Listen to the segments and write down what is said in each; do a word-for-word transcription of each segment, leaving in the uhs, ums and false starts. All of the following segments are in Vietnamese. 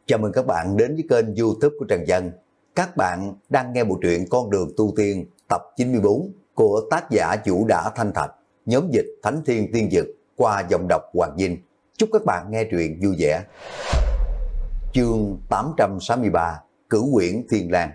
Chào mừng các bạn đến với kênh YouTube của Trần Dân. Các bạn đang nghe bộ truyện Con đường tu tiên tập chín mươi bốn của tác giả Vũ Đã Thanh Thạch, nhóm dịch Thánh Thiên Tiên Dực qua giọng đọc Hoàng Vinh. Chúc các bạn nghe truyện vui vẻ. Chương tám trăm sáu mươi ba, Cửu Quyển Thiên Lang.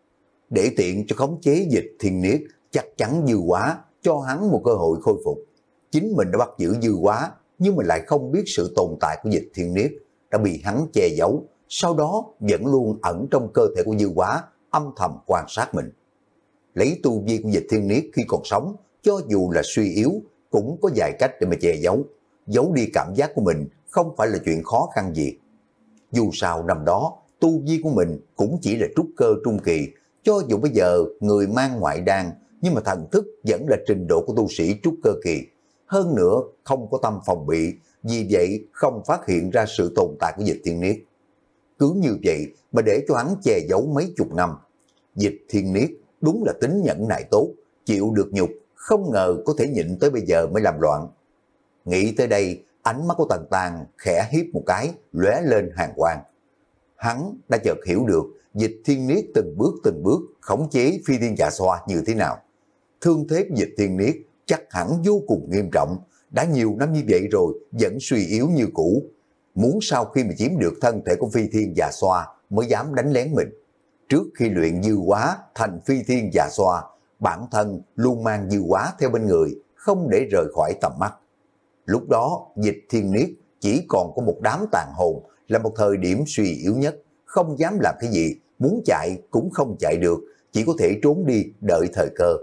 Để tiện cho khống chế Dịch Thiên Niết, chắc chắn Dư Quá cho hắn một cơ hội khôi phục. Chính mình đã bắt giữ Dư Quá, nhưng mà lại không biết sự tồn tại của Dịch Thiên Niết, đã bị hắn che giấu, sau đó vẫn luôn ẩn trong cơ thể của Dư Quá, âm thầm quan sát mình. Lấy tu vi của Dịch Thiên Niết khi còn sống, cho dù là suy yếu, cũng có vài cách để mà che giấu. Giấu đi cảm giác của mình không phải là chuyện khó khăn gì. Dù sao năm đó, tu vi của mình cũng chỉ là trúc cơ trung kỳ, cho dù bây giờ người mang ngoại đan, nhưng mà thần thức vẫn là trình độ của tu sĩ trúc cơ kỳ. Hơn nữa, không có tâm phòng bị, vì vậy không phát hiện ra sự tồn tại của Dịch Thiên Niết. Cứ như vậy mà để cho hắn che giấu mấy chục năm. Dịch Thiên Niết đúng là tính nhẫn nại tốt, chịu được nhục, không ngờ có thể nhịn tới bây giờ mới làm loạn. Nghĩ tới đây, ánh mắt của Tần Tàng khẽ hiếp một cái, lóe lên hàn quang. Hắn đã chợt hiểu được Dịch Thiên Niết từng bước từng bước khống chế Phi Thiên Dạ Xoa như thế nào. Thương thế của Dịch Thiên Niết chắc hẳn vô cùng nghiêm trọng, đã nhiều năm như vậy rồi vẫn suy yếu như cũ. Muốn sau khi mà chiếm được thân thể của Phi Thiên Dạ Xoa mới dám đánh lén mình. Trước khi luyện Dư Quá thành Phi Thiên Dạ Xoa, bản thân luôn mang Dư Quá theo bên người, không để rời khỏi tầm mắt. Lúc đó Dịch Thiên Niết chỉ còn có một đám tàn hồn, là một thời điểm suy yếu nhất, không dám làm cái gì, muốn chạy cũng không chạy được, chỉ có thể trốn đi đợi thời cơ.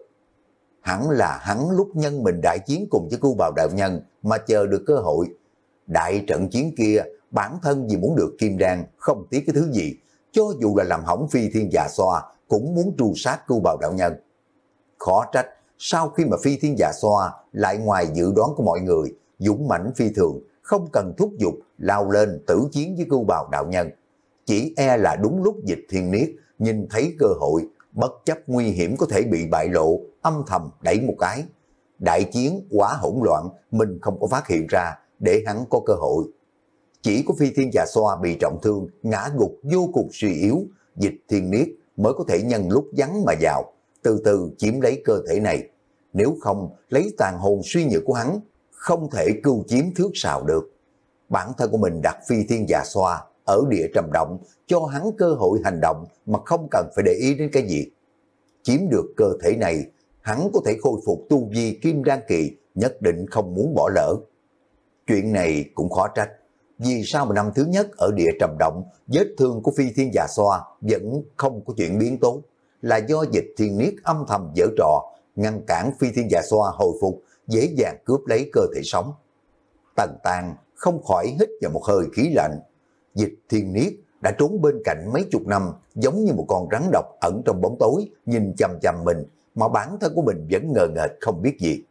Hẳn là hắn lúc nhân mình đại chiến cùng với Cưu Bào đạo nhân mà chờ được cơ hội. Đại trận chiến kia, bản thân vì muốn được kim đan, không tiếc cái thứ gì, cho dù là làm hỏng Phi Thiên Dạ Xoa, cũng muốn tru sát Cưu Bào đạo nhân. Khó trách, sau khi mà Phi Thiên Dạ Xoa lại ngoài dự đoán của mọi người, dũng mãnh phi thường, không cần thúc giục, lao lên tử chiến với Cưu Bào đạo nhân. Chỉ e là đúng lúc Dịch Thiên Niết nhìn thấy cơ hội, bất chấp nguy hiểm có thể bị bại lộ, âm thầm đẩy một cái. Đại chiến quá hỗn loạn, mình không có phát hiện ra, để hắn có cơ hội. Chỉ có Phi Thiên Dạ Xoa bị trọng thương, ngã gục vô cùng suy yếu, Dịch Thiên Niết mới có thể nhân lúc vắng mà vào, từ từ chiếm lấy cơ thể này. Nếu không, lấy tàn hồn suy nhược của hắn, không thể cưu chiếm thước sào được. Bản thân của mình đặt Phi Thiên Dạ Xoa ở địa trầm động, cho hắn cơ hội hành động mà không cần phải để ý đến cái gì. Chiếm được cơ thể này, hắn có thể khôi phục tu vi kim đan kỳ, nhất định không muốn bỏ lỡ. Chuyện này cũng khó trách, vì sao mà năm thứ nhất ở địa trầm động, vết thương của Phi Thiên Dạ Xoa vẫn không có chuyển biến tốt, là do Dịch Thiên Niết âm thầm giở trò, ngăn cản Phi Thiên Dạ Xoa hồi phục, dễ dàng cướp lấy cơ thể sống. Tần Tàng không khỏi hít vào một hơi khí lạnh. Dịch Thiên Niết đã trốn bên cạnh mấy chục năm, giống như một con rắn độc ẩn trong bóng tối, nhìn chằm chằm mình, mà bản thân của mình vẫn ngờ nghệch không biết gì.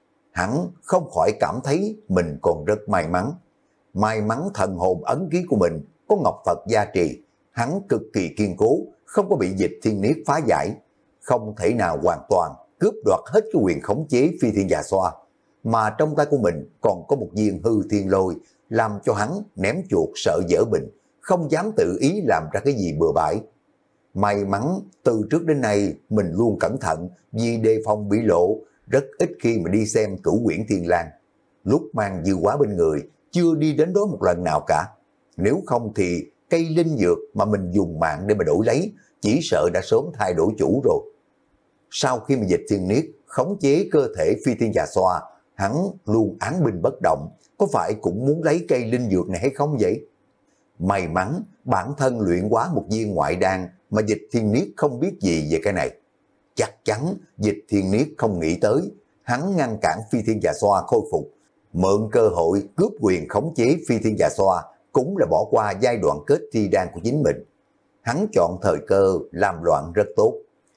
Hắn không khỏi cảm thấy mình còn rất may mắn. May mắn thần hồn ấn ký của mình có Ngọc Phật gia trì, hắn cực kỳ kiên cố, không có bị Dịch Thiên Niết phá giải, không thể nào hoàn toàn cướp đoạt hết cái quyền khống chế Phi Thiên Dạ Xoa, mà trong tay của mình còn có một viên hư thiên lôi, làm cho hắn ném chuột sợ dở bình, không dám tự ý làm ra cái gì bừa bãi. May mắn từ trước đến nay mình luôn cẩn thận, vì đề phòng bị lộ, rất ít khi mà đi xem Cửu Quyển Thiên Lang. Lúc mang Dư Quá bên người, chưa đi đến đó một lần nào cả. Nếu không thì cây linh dược mà mình dùng mạng để mà đổi lấy, chỉ sợ đã sớm thay đổi chủ rồi. Sau khi mà Dịch Thiên Niết khống chế cơ thể Phi Thiên Dạ Xoa, hắn luôn án binh bất động, có phải cũng muốn lấy cây linh dược này hay không vậy? May mắn bản thân luyện quá một viên ngoại đan mà Dịch Thiên Niết không biết gì về cái này. Chắc chắn Dịch Thiên Niết không nghĩ tới, hắn ngăn cản Phi Thiên Dạ Xoa khôi phục, mượn cơ hội cướp quyền khống chế Phi Thiên Dạ Xoa, cũng là bỏ qua giai đoạn kết thi đan của chính mình. Hắn chọn thời cơ làm loạn rất tốt.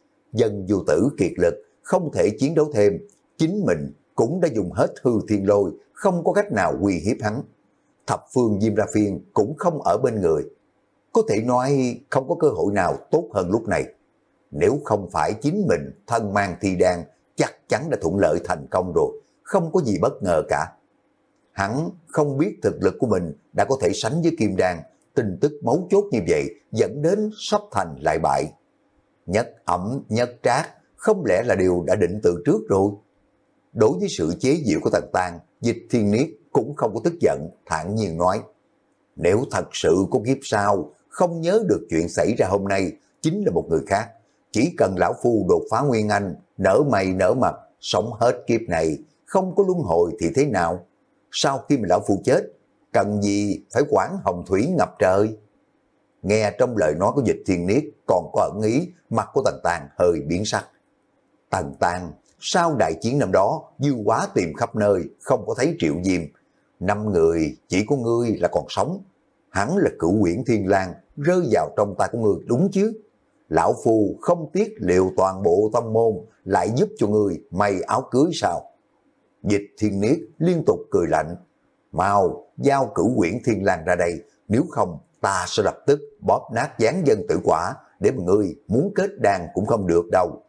Dân Du Tử kiệt lực, không thể chiến đấu thêm, chính mình cũng đã dùng hết hư thiên lôi, không có cách nào uy hiếp hắn. Thập phương Diêm La Phiên cũng không ở bên người. Có thể nói không có cơ hội nào tốt hơn lúc này. Nếu không phải chính mình thân mang thi đan, chắc chắn đã thuận lợi thành công rồi, không có gì bất ngờ cả. Hắn không biết thực lực của mình đã có thể sánh với kim đan, tin tức mấu chốt như vậy dẫn đến sắp thành lại bại. Nhất ẩm nhất trác, không lẽ là điều đã định từ trước rồi? Đối với sự chế giễu của Tần Tang, Dịch Thiên Niết cũng không có tức giận, thản nhiên nói: nếu thật sự có kiếp sau, không nhớ được chuyện xảy ra hôm nay, chính là một người khác. Chỉ cần lão phu đột phá Nguyên Anh, nở mày nở mặt, sống hết kiếp này, không có luân hồi thì thế nào? Sau khi mà lão phu chết, cần gì phải quản hồng thủy ngập trời? Nghe trong lời nói của Dịch Thiên Niết còn có ẩn ý, mặt của Tần Tang hơi biến sắc. Tần Tang, sau đại chiến năm đó, dư quá tìm khắp nơi, không có thấy Triệu Diêm. Năm người, chỉ có ngươi là còn sống. Hắn là Cửu Uyển Thiên Lang, rơi vào trong tay của ngươi đúng chứ? Lão phu không tiếc liệu toàn bộ tông môn, lại giúp cho ngươi may áo cưới sao? Dịch Thiên Niết liên tục cười lạnh. Mau giao Cửu Uyển Thiên Lang ra đây, nếu không ta sẽ lập tức bóp nát gián dân tử quả, để mà ngươi muốn kết đàn cũng không được đâu.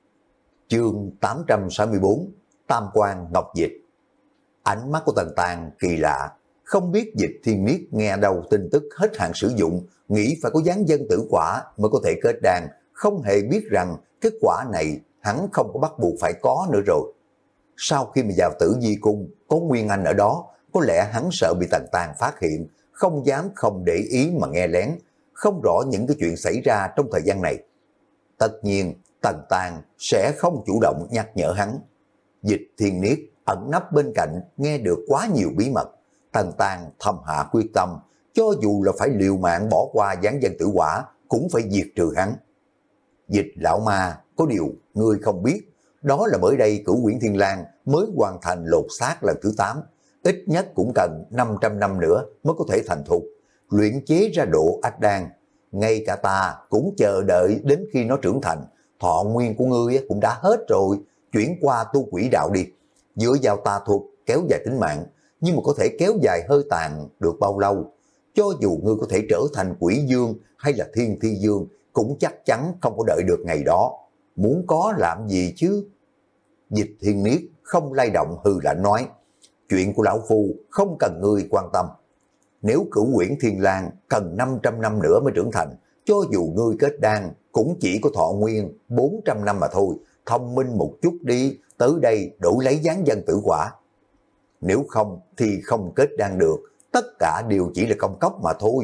Chương tám trăm sáu mươi tư, Tam Quan Ngọc Dịch. Ánh mắt của Tần Tang kỳ lạ, không biết Dịch Thiên Niết nghe đâu tin tức hết hạn sử dụng, nghĩ phải có gián dân tử quả mới có thể kết đàn, không hề biết rằng kết quả này hắn không có bắt buộc phải có nữa rồi. Sau khi mà vào Tử Di Cung, có Nguyên Anh ở đó, có lẽ hắn sợ bị Tần Tang phát hiện, không dám không để ý mà nghe lén, không rõ những cái chuyện xảy ra trong thời gian này. Tất nhiên, Tần Tang sẽ không chủ động nhắc nhở hắn. Dịch Thiên Niết ẩn nấp bên cạnh, nghe được quá nhiều bí mật. Tần Tang thầm hạ quyết tâm, cho dù là phải liều mạng bỏ qua gián dân tử quả, cũng phải diệt trừ hắn. Dịch lão ma, có điều ngươi không biết, đó là bởi đây Cửu Uyển Thiên Lang mới hoàn thành lột xác lần thứ tám, ít nhất cũng cần năm trăm năm nữa mới có thể thành thục, luyện chế ra độ ách đan. Ngay cả ta cũng chờ đợi đến khi nó trưởng thành, thọ nguyên của ngươi cũng đã hết rồi, chuyển qua tu quỷ đạo đi, dựa vào tà thuật kéo dài tính mạng, nhưng mà có thể kéo dài hơi tàn được bao lâu? Cho dù ngươi có thể trở thành quỷ dương hay là thiên thi dương, cũng chắc chắn không có đợi được ngày đó. Muốn có làm gì chứ? Dịch Thiên Niết không lay động hừ lạnh nói: chuyện của lão phu không cần ngươi quan tâm. Nếu Cửu Uyển Thiên Lang cần năm trăm năm nữa mới trưởng thành, cho dù ngươi kết đan cũng chỉ có thọ nguyên bốn trăm năm mà thôi. Thông minh một chút đi, tới đây đổi lấy gián dân tử quả. Nếu không thì không kết đan được, tất cả đều chỉ là công cốc mà thôi.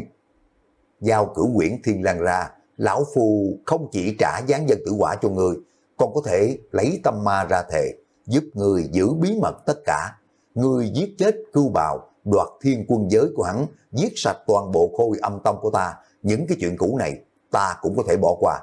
Giao Cửu Uyển Thiên Lang ra, lão phu không chỉ trả gián dân tử quả cho người, còn có thể lấy tâm ma ra thề, giúp người giữ bí mật tất cả. Người giết chết Cưu Bào, đoạt thiên quân giới của hắn, giết sạch toàn bộ khôi âm tông của ta, những cái chuyện cũ này ta cũng có thể bỏ qua.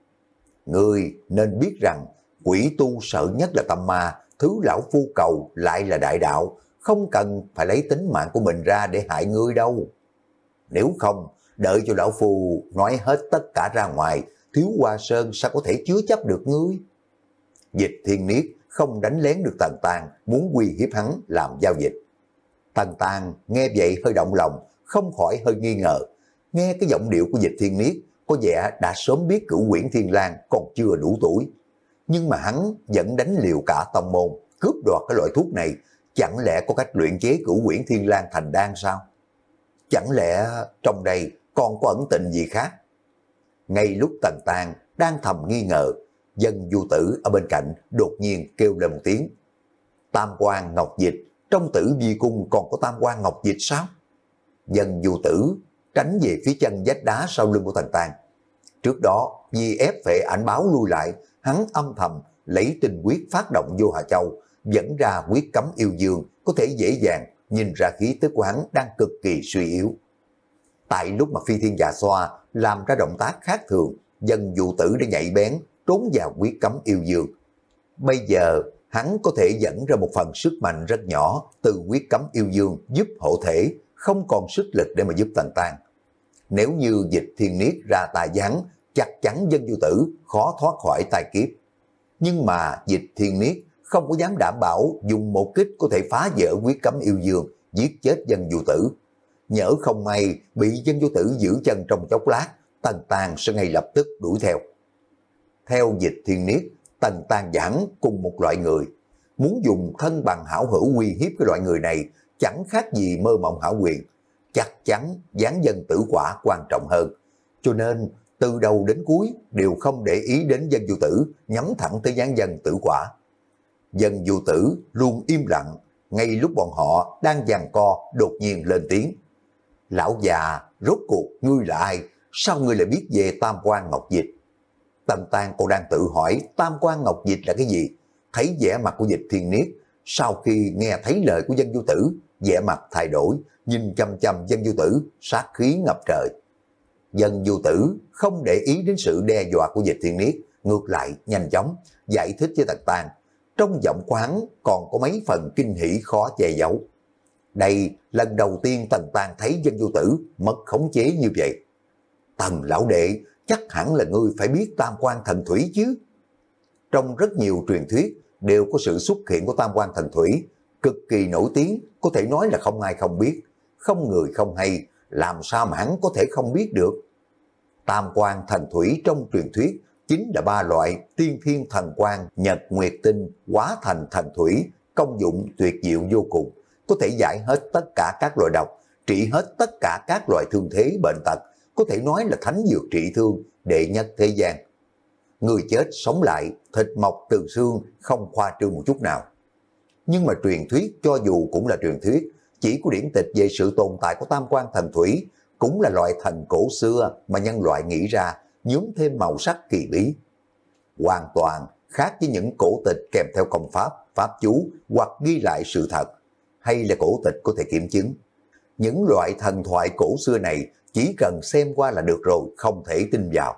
Người nên biết rằng quỷ tu sợ nhất là tâm ma, thứ lão phu cầu lại là đại đạo, không cần phải lấy tính mạng của mình ra để hại ngươi đâu. Nếu không, đợi cho lão phu nói hết tất cả ra ngoài, Thiếu Hoa Sơn sao có thể chứa chấp được ngươi? Dịch Thiên Niết không đánh lén được Tần Tang, muốn uy hiếp hắn làm giao dịch. Tần Tang nghe vậy hơi động lòng, không khỏi hơi nghi ngờ. Nghe cái giọng điệu của Dịch Thiên Niết, có vẻ đã sớm biết Cửu Uyển Thiên Lang còn chưa đủ tuổi. Nhưng mà hắn vẫn đánh liều cả tông môn, cướp đoạt cái loại thuốc này, chẳng lẽ có cách luyện chế Cửu Uyển Thiên Lang thành đan sao? Chẳng lẽ trong đây còn có ẩn tình gì khác? Ngay lúc Tần Tang đang thầm nghi ngờ, Dân Du Tử ở bên cạnh đột nhiên kêu lên một tiếng: Tam Quan Ngọc Dịch, trong Tử Vi Cung còn có Tam Quan Ngọc Dịch sao? Dân Du Tử tránh về phía chân vách đá sau lưng của Tần Tang. Trước đó vì ép Phệ Ảnh Báo lui lại, hắn âm thầm lấy tinh quyết phát động vô Hà Châu, dẫn ra quyết cấm yêu dương, có thể dễ dàng nhìn ra khí tức của hắn đang cực kỳ suy yếu. Tại lúc mà Phi Thiên Dạ Xoa làm ra động tác khác thường, Dân Du Tử đã nhạy bén trốn vào quyết cấm yêu dương. Bây giờ hắn có thể dẫn ra một phần sức mạnh rất nhỏ từ quyết cấm yêu dương giúp hộ thể, không còn sức lực để mà giúp Tần Tang. Nếu như Dịch Thiên Niết ra tài gián, chắc chắn Dân Du Tử khó thoát khỏi tai kiếp. Nhưng mà Dịch Thiên Niết không có dám đảm bảo dùng một kích có thể phá vỡ quyết cấm yêu dương, giết chết Dân Du Tử. Nhỡ không may bị Dân Du Tử giữ chân trong chốc lát, Tần Tang sẽ ngay lập tức đuổi theo. Theo Dịch Thiên Niết, Tần Tang giảng cùng một loại người, muốn dùng thân bằng hảo hữu uy hiếp cái loại người này chẳng khác gì mơ mộng hão huyền. chắc chắn giáng dân tử quả quan trọng hơn. Cho nên từ đầu đến cuối đều không để ý đến dân vô tử, nhắm thẳng tới giáng dân tử quả. Dân vô tử luôn im lặng, ngay lúc bọn họ đang giằng co đột nhiên lên tiếng. Lão già, rốt cuộc ngươi là ai? Sao ngươi lại biết về Tam Quan Ngọc Dịch? Tần Tang còn đang tự hỏi Tam Quan Ngọc Dịch là cái gì? Thấy vẻ mặt của Dịch Thiên Niết, sau khi nghe thấy lời của dân vô tử, vẻ mặt thay đổi, nhìn chăm chăm dân vô tử, sát khí ngập trời. Dân vô tử không để ý đến sự đe dọa của Dịch Thiên Niết, ngược lại nhanh chóng giải thích với Tần Tang. Trong giọng của hắn còn có mấy phần kinh hỉ khó che giấu. Đây lần đầu tiên Tần Tang thấy dân vô tử mất khống chế như vậy. Tần lão đệ, chắc hẳn là ngươi phải biết Tam Quan Thần Thủy chứ. Trong rất nhiều truyền thuyết đều có sự xuất hiện của Tam Quan Thần Thủy, cực kỳ nổi tiếng, có thể nói là không ai không biết, không người không hay, làm sao mà hắn có thể không biết được. Tam Quan Thần Thủy trong truyền thuyết chính là ba loại tiên thiên thần quang, nhật nguyệt tinh hóa thành thần thủy, công dụng tuyệt diệu vô cùng, có thể giải hết tất cả các loại độc, trị hết tất cả các loại thương thế bệnh tật, có thể nói là thánh dược trị thương đệ nhất thế gian. Người chết sống lại, thịt mọc từ xương, không khoa trương một chút nào. Nhưng mà truyền thuyết cho dù cũng là truyền thuyết, chỉ có điển tịch về sự tồn tại của Tam Quan Thần Thủy, cũng là loại thần cổ xưa mà nhân loại nghĩ ra, nhuốm thêm màu sắc kỳ bí. Hoàn toàn khác với những cổ tịch kèm theo công pháp, pháp chú hoặc ghi lại sự thật, hay là cổ tịch có thể kiểm chứng. Những loại thần thoại cổ xưa này chỉ cần xem qua là được rồi, không thể tin vào.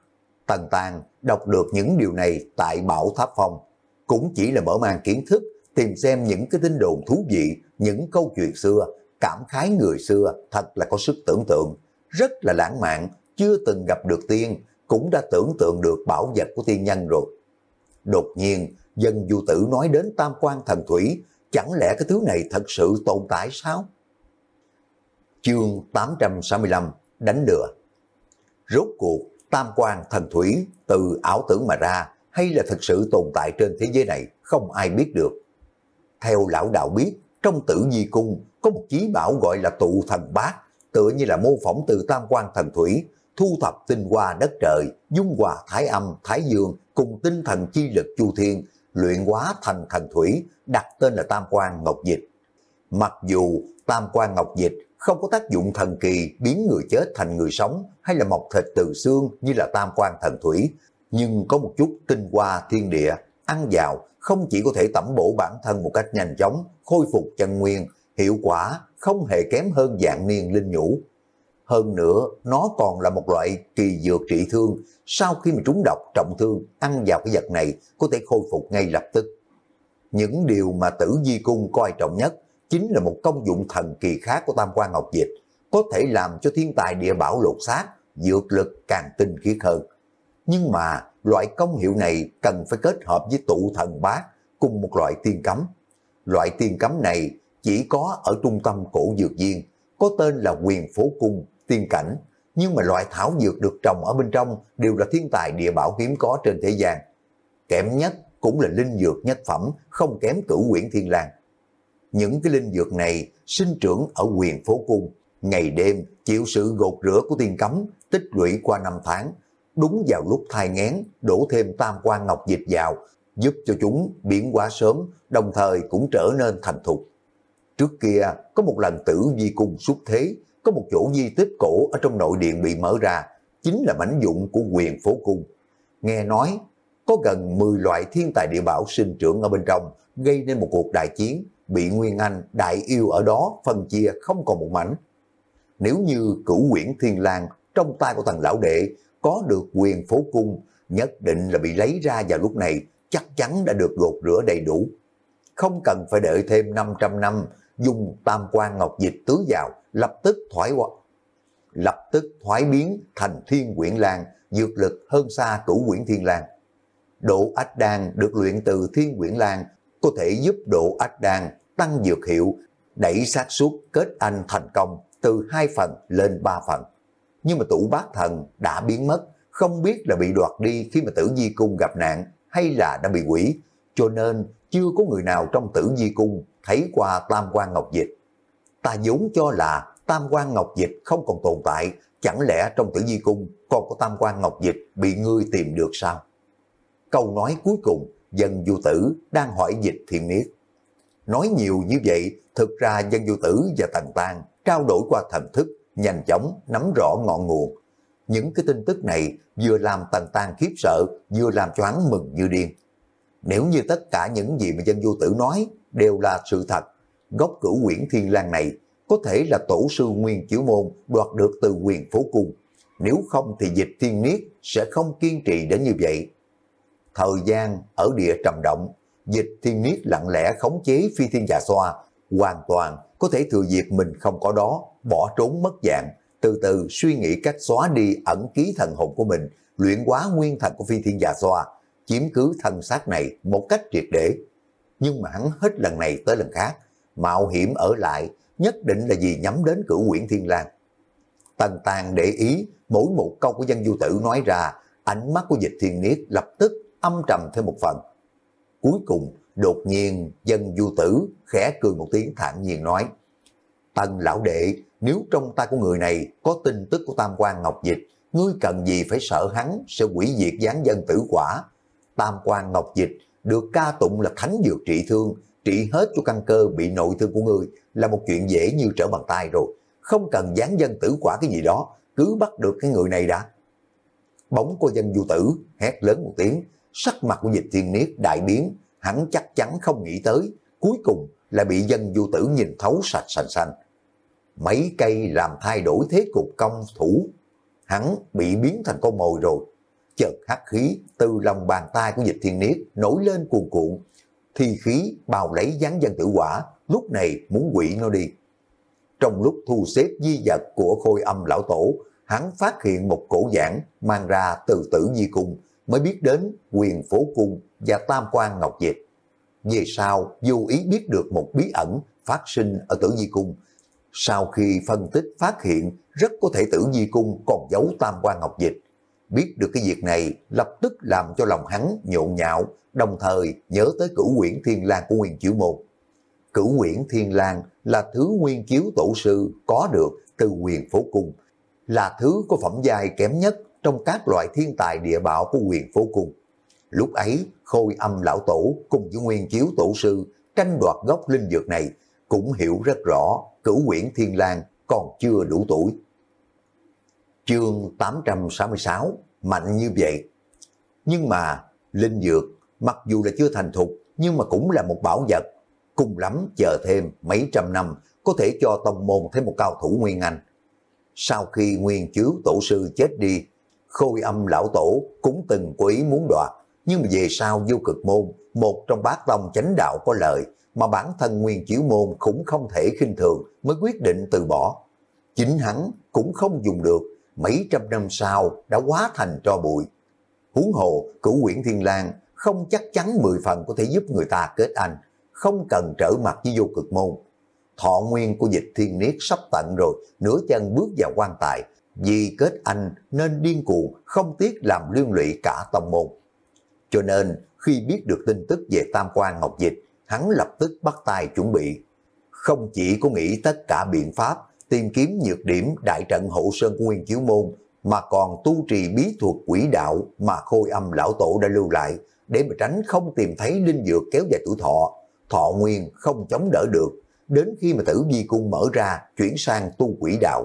Tần Tang đọc được những điều này tại Bảo Tháp Phong, cũng chỉ là mở mang kiến thức, tìm xem những cái tin đồn thú vị, những câu chuyện xưa, cảm khái người xưa, thật là có sức tưởng tượng, rất là lãng mạn, chưa từng gặp được tiên, cũng đã tưởng tượng được bảo vật của tiên nhân rồi. Đột nhiên, dân du tử nói đến Tam Quan Thần Thủy, chẳng lẽ cái thứ này thật sự tồn tại sao? Chương tám trăm sáu mươi lăm, đánh lừa. Rốt cuộc, Tam Quan Thần Thủy từ ảo tưởng mà ra, hay là thực sự tồn tại trên thế giới này, không ai biết được. Theo lão đạo biết, trong Tử Di Cung có một chí bảo gọi là Tụ Thần Bát, tựa như là mô phỏng từ Tam Quan Thần Thủy, thu thập tinh hoa đất trời, dung hòa thái âm, thái dương cùng tinh thần chi lực chu thiên, luyện hóa thành thần thủy, đặt tên là Tam Quan Ngọc Dịch. Mặc dù Tam Quan Ngọc Dịch không có tác dụng thần kỳ biến người chết thành người sống hay là mọc thịt từ xương như là Tam Quan Thần Thủy, nhưng có một chút tinh hoa thiên địa, ăn vào không chỉ có thể tẩm bổ bản thân một cách nhanh chóng, khôi phục chân nguyên, hiệu quả không hề kém hơn dạng niên linh nhũ. Hơn nữa, nó còn là một loại kỳ dược trị thương, sau khi mà trúng độc trọng thương, ăn vào cái vật này có thể khôi phục ngay lập tức. Những điều mà Tử Di Cung coi trọng nhất chính là một công dụng thần kỳ khác của Tam Quan Ngọc Dịch, có thể làm cho thiên tài địa bảo lột xác, dược lực càng tinh khiết hơn. Nhưng mà loại công hiệu này cần phải kết hợp với Tụ Thần Bát cùng một loại tiên cấm. Loại tiên cấm này chỉ có ở trung tâm cổ dược viên, có tên là Huyền Phố Cung, tiên cảnh, nhưng mà loại thảo dược được trồng ở bên trong đều là thiên tài địa bảo hiếm có trên thế gian. Kém nhất cũng là linh dược nhất phẩm, không kém Cửu Uyển Thiên Lang. Những cái linh dược này sinh trưởng ở Huyền Phố Cung, ngày đêm chịu sự gột rửa của tiên cấm, tích lũy qua năm tháng. Đúng vào lúc thai nghén, đổ thêm Tam Quan Ngọc Dịch vào, giúp cho chúng biến hóa sớm, đồng thời cũng trở nên thành thục. Trước kia, có một lần Tử Di Cung xuất thế, có một chỗ di tích cổ ở trong nội điện bị mở ra, chính là mảnh dụng của Huyền Phố Cung. Nghe nói, có gần mười loại thiên tài địa bảo sinh trưởng ở bên trong, gây nên một cuộc đại chiến, bị Nguyên Anh, Đại Yêu ở đó phân chia không còn một mảnh. Nếu như Cửu Uyển Thiên Lang trong tay của Tần lão đệ có được Huyền Phố Cung, nhất định là bị lấy ra vào lúc này, chắc chắn đã được gột rửa đầy đủ. Không cần phải đợi thêm năm trăm năm, dùng Tam Quan Ngọc Dịch tưới vào, lập tức thoái qua, lập tức thoái biến thành Thiên Quyển Lang, dược lực hơn xa Cửu Uyển Thiên Lang. Độ Ách Đan được luyện từ Thiên Quyển Lang có thể giúp Độ Ách Đan tăng dược hiệu, đẩy xác suất kết anh thành công từ hai phần lên ba phần. Nhưng mà Tụ Bát Thần đã biến mất, không biết là bị đoạt đi khi mà Tử Di Cung gặp nạn hay là đã bị hủy, cho nên chưa có người nào trong Tử Di Cung thấy qua Tam Quan Ngọc Dịch. Ta vốn cho là tam quan ngọc dịch không còn tồn tại, chẳng lẽ trong Tử Vi Cung còn có tam quan ngọc dịch bị ngươi tìm được sao? Câu nói cuối cùng, Dân Du Tử đang hỏi Dịch Thiên Niết. Nói nhiều như vậy, thực ra Dân Du Tử và Tần Tang trao đổi qua thần thức, nhanh chóng nắm rõ ngọn nguồn. Những cái tin tức này vừa làm Tần Tang khiếp sợ, vừa làm cho hắn mừng như điên. Nếu như tất cả những gì mà Dân Du Tử nói đều là sự thật, gốc Cửu Uyển Thiên Lang này có thể là tổ sư Nguyên Chiếu Môn đoạt được từ Huyền Phố Cung. Nếu không thì Dịch Thiên Niết sẽ không kiên trì đến như vậy. Thời gian ở địa trầm động, Dịch Thiên Niết lặng lẽ khống chế Phi Thiên Dạ Xoa, hoàn toàn có thể thừa dịp mình không có đó, bỏ trốn mất dạng, từ từ suy nghĩ cách xóa đi ẩn ký thần hồn của mình, luyện hóa nguyên thần của Phi Thiên Dạ Xoa, chiếm cứ thân xác này một cách triệt để. Nhưng mà hắn hết lần này tới lần khác, mạo hiểm ở lại, nhất định là vì nhắm đến Cửu Uyển Thiên Lang. Tần Tang để ý mỗi một câu của Dân Du Tử nói ra, ánh mắt của Dịch Thiên Niết lập tức âm trầm thêm một phần. Cuối cùng, đột nhiên Dân Du Tử khẽ cười một tiếng thản nhiên nói: Tần lão đệ, nếu trong tay của người này có tin tức của tam quan ngọc dịch, ngươi cần gì phải sợ hắn sẽ hủy diệt gián dân tử quả. Tam quan ngọc dịch được ca tụng là thánh dược trị thương, trị hết cho căn cơ bị nội thương của ngươi là một chuyện dễ như trở bàn tay rồi. Không cần gián dân tử quả cái gì đó, cứ bắt được cái người này đã. Bóng của Dân Du Tử hét lớn một tiếng, sắc mặt của Dịch Thiên Niết đại biến, hắn chắc chắn không nghĩ tới, cuối cùng là bị Dân Du Tử nhìn thấu sạch sành xanh. Mấy cây làm thay đổi thế cục công thủ, hắn bị biến thành con mồi rồi. Chợt hắc khí từ lòng bàn tay của Dịch Thiên Niết nổi lên cuồn cuộn, thi khí bao lấy gián dân tử quả, lúc này muốn quỷ nó đi. Trong lúc thu xếp di vật của Khôi Âm lão tổ, hắn phát hiện một cổ giảng mang ra từ Tử Vi Cung, mới biết đến Huyền Phố Cung và tam quan ngọc dịch. Về sau vô ý biết được một bí ẩn phát sinh ở Tử Vi Cung. Sau khi phân tích phát hiện rất có thể Tử Vi Cung còn giấu tam quan ngọc dịch. Biết được cái việc này lập tức làm cho lòng hắn nhộn nhạo, đồng thời nhớ tới Cửu Uyển Thiên Lang của Nguyên Chiếu Môn. Cửu Uyển Thiên Lang là thứ Nguyên Chiếu tổ sư có được từ Huyền Phố Cung, là thứ có phẩm giai kém nhất trong các loại thiên tài địa bảo của Huyền Phố Cung. Lúc ấy, Khôi Âm lão tổ cùng với Nguyên Chiếu tổ sư tranh đoạt gốc linh dược này, cũng hiểu rất rõ Cửu Uyển Thiên Lang còn chưa đủ tuổi. Chương tám trăm sáu mươi sáu, mạnh như vậy. Nhưng mà, linh dược, mặc dù là chưa thành thục, nhưng mà cũng là một bảo vật. Cùng lắm chờ thêm mấy trăm năm, có thể cho tông môn thêm một cao thủ Nguyên Anh. Sau khi Nguyên Chiếu tổ sư chết đi, Khôi Âm lão tổ cũng từng có ý muốn đoạt, nhưng mà về sau Vô Cực môn, một trong bát tông chánh đạo có lợi, mà bản thân Nguyên Chiếu môn cũng không thể khinh thường, mới quyết định từ bỏ. Chính hắn cũng không dùng được, mấy trăm năm sau đã hóa thành tro bụi. Huống hồ Cửu Uyển Thiên Lang không chắc chắn mười phần có thể giúp người ta kết anh, không cần trở mặt với Vô Cực môn. Thọ nguyên của Dịch Thiên Niết sắp tận rồi, nửa chân bước vào quan tài, vì kết anh nên điên cuồng, không tiếc làm liên lụy cả tông môn. Cho nên khi biết được tin tức về tam quan ngọc dịch, hắn lập tức bắt tay chuẩn bị. Không chỉ có nghĩ tất cả biện pháp tìm kiếm nhược điểm đại trận hộ sơn của Nguyên Chiếu môn, mà còn tu trì bí thuật quỷ đạo mà Khôi Âm lão tổ đã lưu lại, để mà tránh không tìm thấy linh dược kéo dài tuổi thọ, thọ nguyên không chống đỡ được, đến khi mà Tử Vi Cung mở ra chuyển sang tu quỷ đạo.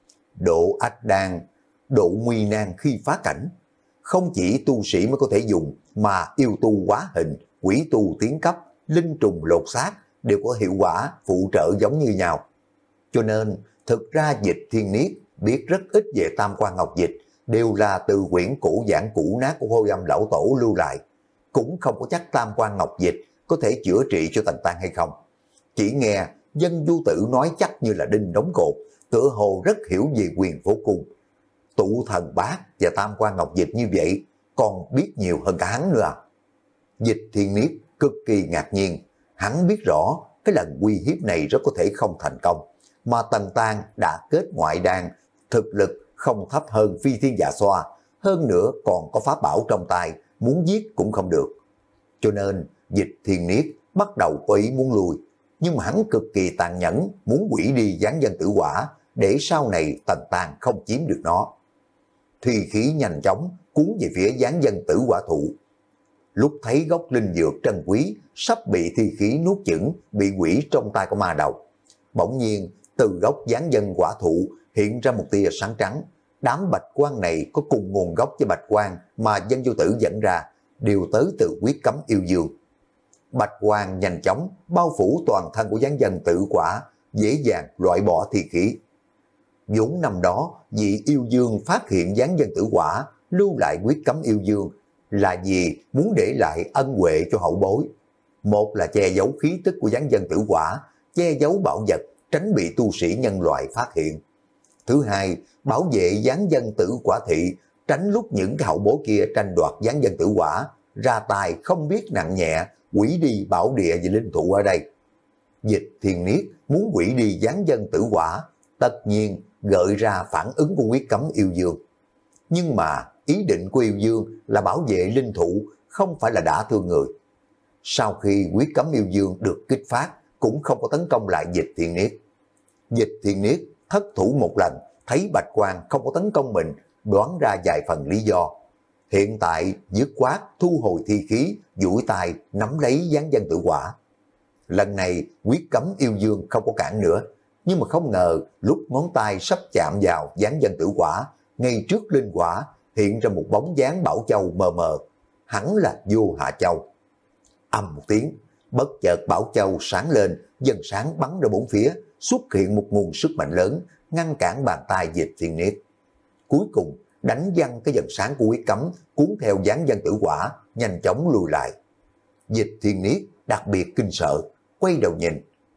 Độ ách đan, độ nguy nan khi phá cảnh, không chỉ tu sĩ mới có thể dùng, mà yêu tu hóa hình, quỷ tu tiến cấp, linh trùng lột xác đều có hiệu quả phụ trợ giống như nhau. Cho nên thực ra Dịch Thiên Niết biết rất ít về tam quan ngọc dịch, đều là từ quyển cổ giảng cũ nát của Khôi Âm lão tổ lưu lại. Cũng không có chắc tam quan ngọc dịch có thể chữa trị cho Tần Tang hay không. Chỉ nghe Dân Du Tử nói chắc như là đinh đóng cột, tựa hồ rất hiểu về Huyền Phố Cung. Tụ thần bát và tam quan ngọc dịch như vậy, còn biết nhiều hơn cả hắn nữa à? Dịch Thiên Niết cực kỳ ngạc nhiên, hắn biết rõ cái lần uy hiếp này rất có thể không thành công, mà Tần Tang đã kết ngoại đan, thực lực không thấp hơn Phi Thiên Dạ Xoa, hơn nữa còn có pháp bảo trong tay, muốn giết cũng không được. Cho nên Dịch Thiên Niết bắt đầu có ý muốn lùi, nhưng mà hắn cực kỳ tàn nhẫn, muốn hủy đi gián dân tử quả, để sau này Tần Tàng không chiếm được nó. Thi khí nhanh chóng cuốn về phía giáng dân tử quả thụ. Lúc thấy gốc linh dược trân quý sắp bị thi khí nuốt chửng, bị quỷ trong tay của ma đầu, bỗng nhiên từ gốc giáng dân quả thụ hiện ra một tia sáng trắng. Đám bạch quang này có cùng nguồn gốc với bạch quang mà Dân Vô Tử dẫn ra, đều tới từ quyết cấm yêu dương. Bạch quang nhanh chóng bao phủ toàn thân của giáng dân tử quả, dễ dàng loại bỏ thi khí. Vốn năm đó vị yêu dương phát hiện giáng dân tử quả lưu lại quyết cấm yêu dương là vì muốn để lại ân huệ cho hậu bối. Một là che giấu khí tức của giáng dân tử quả, che giấu bảo vật, tránh bị tu sĩ nhân loại phát hiện. Thứ hai, bảo vệ giáng dân tử quả thị, tránh lúc những cái hậu bối kia tranh đoạt giáng dân tử quả, ra tài không biết nặng nhẹ, quỷ đi bảo địa và linh thụ ở đây. Dịch Thiên Niết muốn quỷ đi giáng dân tử quả, tất nhiên gợi ra phản ứng của quyết cấm yêu dương. Nhưng mà ý định của yêu dương là bảo vệ linh thụ, không phải là đả thương người. Sau khi quyết cấm yêu dương được kích phát, cũng không có tấn công lại Dịch Thiên Niết. Dịch Thiên Niết thất thủ một lần, thấy bạch quang không có tấn công mình, đoán ra vài phần lý do. Hiện tại dứt khoát thu hồi thi khí, duỗi tay nắm lấy giáng dân tử quả. Lần này quyết cấm yêu dương không có cản nữa, nhưng mà không ngờ lúc ngón tay sắp chạm vào giáng dân tử quả, ngay trước linh quả hiện ra một bóng dáng Bảo Châu mờ mờ, hẳn là Vô Hạ Châu. Âm một tiếng, bất chợt Bảo Châu sáng lên, dần sáng bắn ra bốn phía, xuất hiện một nguồn sức mạnh lớn, ngăn cản bàn tay Dịch Thiên Niết. Cuối cùng đánh văng cái dần sáng của quyết cấm, cuốn theo giáng dân tử quả, nhanh chóng lùi lại. Dịch Thiên Niết đặc biệt kinh sợ, quay đầu nhìn.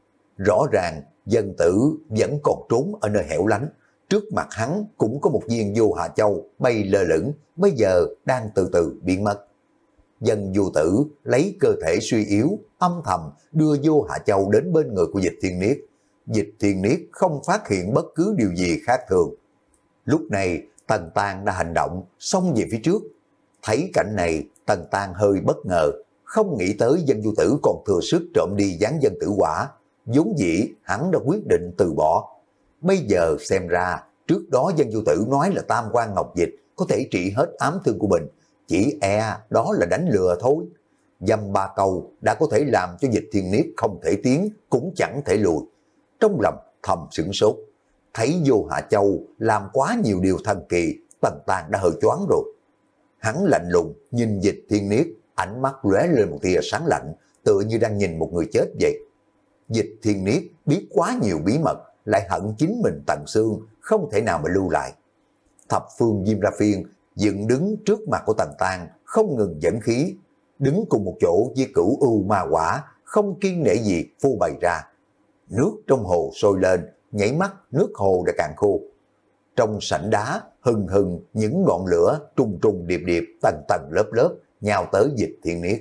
Rõ ràng dân tử vẫn còn trốn ở nơi hẻo lánh, trước mặt hắn cũng có một viên Vô Hạ Châu bay lơ lửng, bây giờ đang từ từ biến mất. Dân Vô Tử lấy cơ thể suy yếu, âm thầm đưa Vô Hạ Châu đến bên người của Dịch Thiên Niết. Dịch Thiên Niết không phát hiện bất cứ điều gì khác thường. Lúc này Tần Tàng đã hành động, xông về phía trước. Thấy cảnh này, Tần Tàng hơi bất ngờ, không nghĩ tới Dân Vô Tử còn thừa sức trộm đi giáng dân tử quả. Vốn dĩ hắn đã quyết định từ bỏ. Bây giờ xem ra, trước đó Dân Vô Tử nói là Tam Quan Ngọc Dịch có thể trị hết ám thương của mình, chỉ e đó là đánh lừa thôi. Dăm ba câu đã có thể làm cho Dịch Thiên Niết không thể tiến, cũng chẳng thể lùi. Trong lòng thầm sửng sốt, thấy Vô Hạ Châu làm quá nhiều điều thần kỳ, Tần Tàng đã hơi choáng rồi. Hắn lạnh lùng nhìn Dịch Thiên Niết, ánh mắt lóe lên một tia sáng lạnh, tựa như đang nhìn một người chết vậy. Dịch Thiên Niết biết quá nhiều bí mật, lại hận chính mình tận xương, không thể nào mà lưu lại. Thập phương Diêm La Phiên dựng đứng trước mặt của Tần Tàng, không ngừng dẫn khí, đứng cùng một chỗ với Cửu Ưu Ma Quả, không kiêng nể gì phô bày ra. Nước trong hồ sôi lên, nhảy mắt nước hồ đã cạn khô. Trong sảnh đá hừng hừng những ngọn lửa trùng trùng điệp điệp, tầng tầng lớp lớp nhào tới Dịch Thiên Niết.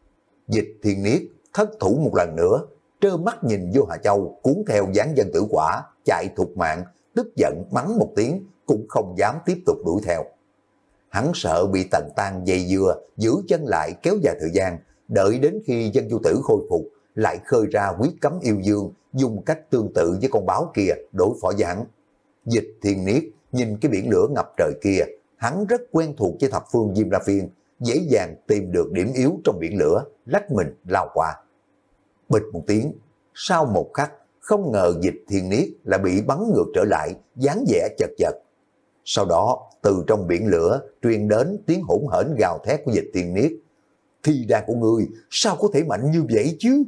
Dịch Thiên Niết thất thủ một lần nữa, trơ mắt nhìn Vô Hạ Châu cuốn theo giáng dân tử quả chạy thục mạng, tức giận mắng một tiếng, cũng không dám tiếp tục đuổi theo. Hắn sợ bị Tần Tàng dây dưa, giữ chân lại kéo dài thời gian, đợi đến khi Dân Vô Tử khôi phục, lại khơi ra quyết cấm yêu dương, dùng cách tương tự với con báo kia đối phó với hắn. Dịch Thiên Niết nhìn cái biển lửa ngập trời kia, hắn rất quen thuộc với thập phương Diêm La Phiên, dễ dàng tìm được điểm yếu trong biển lửa, lách mình lao qua. Bịch một tiếng, sau một khắc, không ngờ Dịch Thiên Niết lại bị bắn ngược trở lại, dáng vẻ chật vật. Sau đó, từ trong biển lửa truyền đến tiếng hỗn hển gào thét của Dịch Thiên Niết. Thi đàn của ngươi sao có thể mạnh như vậy chứ?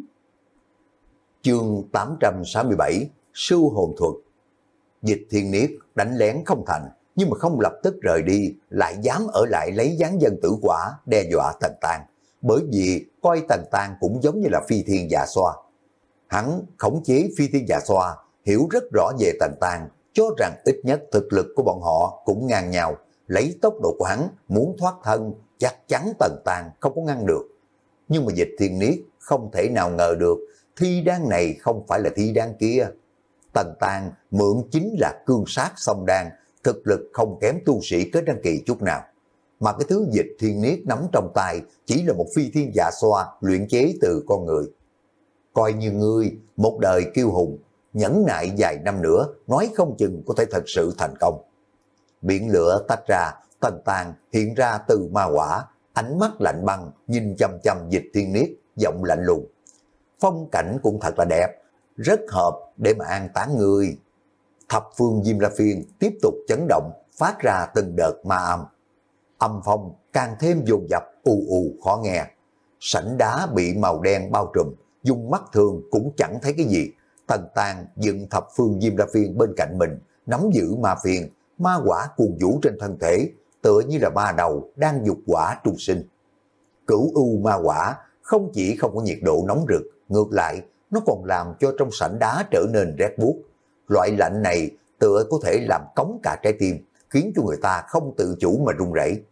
Chương tám trăm sáu mươi bảy, Sưu Hồn Thuật. Dịch Thiên Niết đánh lén không thành, nhưng mà không lập tức rời đi, lại dám ở lại lấy giáng dân tử quả đe dọa Tần Tàng, bởi vì coi Tần Tàng cũng giống như là phi thiên dạ xoa. Hắn khống chế phi thiên dạ xoa, hiểu rất rõ về Tần Tàng, cho rằng ít nhất thực lực của bọn họ cũng ngang nhau, lấy tốc độ của hắn muốn thoát thân, chắc chắn Tần Tàng không có ngăn được. Nhưng mà Dịch Thiên Niết không thể nào ngờ được, thi đan này không phải là thi đan kia. Tần Tàng mượn chính là cương sát song đan, thực lực không kém tu sĩ kết đăng kỳ chút nào. Mà cái thứ Dịch Thiên Niết nắm trong tay chỉ là một phi thiên dạ xoa luyện chế từ con người. Coi như ngươi một đời kiêu hùng, nhẫn nại vài năm nữa, nói không chừng có thể thật sự thành công. Biển lửa tách ra, Tần Tàng hiện ra từ ma quả, ánh mắt lạnh băng, nhìn chăm chăm Dịch Thiên Niết, giọng lạnh lùng. Phong cảnh cũng thật là đẹp, rất hợp để mà an táng người. Thập phương Diêm La Phiên tiếp tục chấn động, phát ra từng đợt ma âm. Âm phong càng thêm dồn dập, ù ù khó nghe. Sảnh đá bị màu đen bao trùm, dùng mắt thường cũng chẳng thấy cái gì. Tần Tàng dựng thập phương Diêm La Phiên bên cạnh mình, nắm giữ ma phiên, ma quả cuồng vũ trên thân thể, tựa như là ma đầu đang dục quả trùng sinh. Cửu u ma quả không chỉ không có nhiệt độ nóng rực, ngược lại nó còn làm cho trong sảnh đá trở nên rét buốt. Loại lạnh này tựa có thể làm cống cả trái tim, khiến cho người ta không tự chủ mà run rẩy.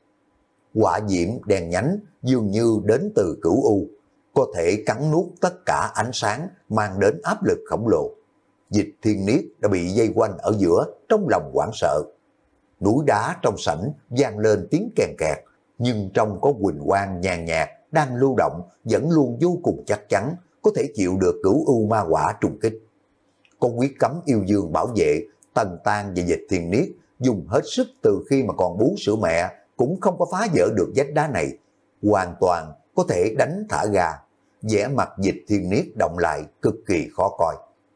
Quả diễm đen nhánh dường như đến từ cửu u, có thể cắn nuốt tất cả ánh sáng, mang đến áp lực khổng lồ. Dịch Thiên Niết đã bị dây quanh ở giữa, trong lòng hoảng sợ. Núi đá trong sảnh vang lên tiếng kèn kẹt, nhưng trong có huỳnh quang nhàn nhạt đang lưu động, vẫn luôn vô cùng chắc chắn, có thể chịu được cửu u ma quả trùng kích. Có quyết cấm yêu dương bảo vệ, Tần Tàng và Dịch Thiên Niết dùng hết sức từ khi mà còn bú sữa mẹ, cũng không có phá vỡ được vách đá này, hoàn toàn có thể đánh thả ga. Vẻ mặt Dịch Thiên Niết động lại cực kỳ khó coi.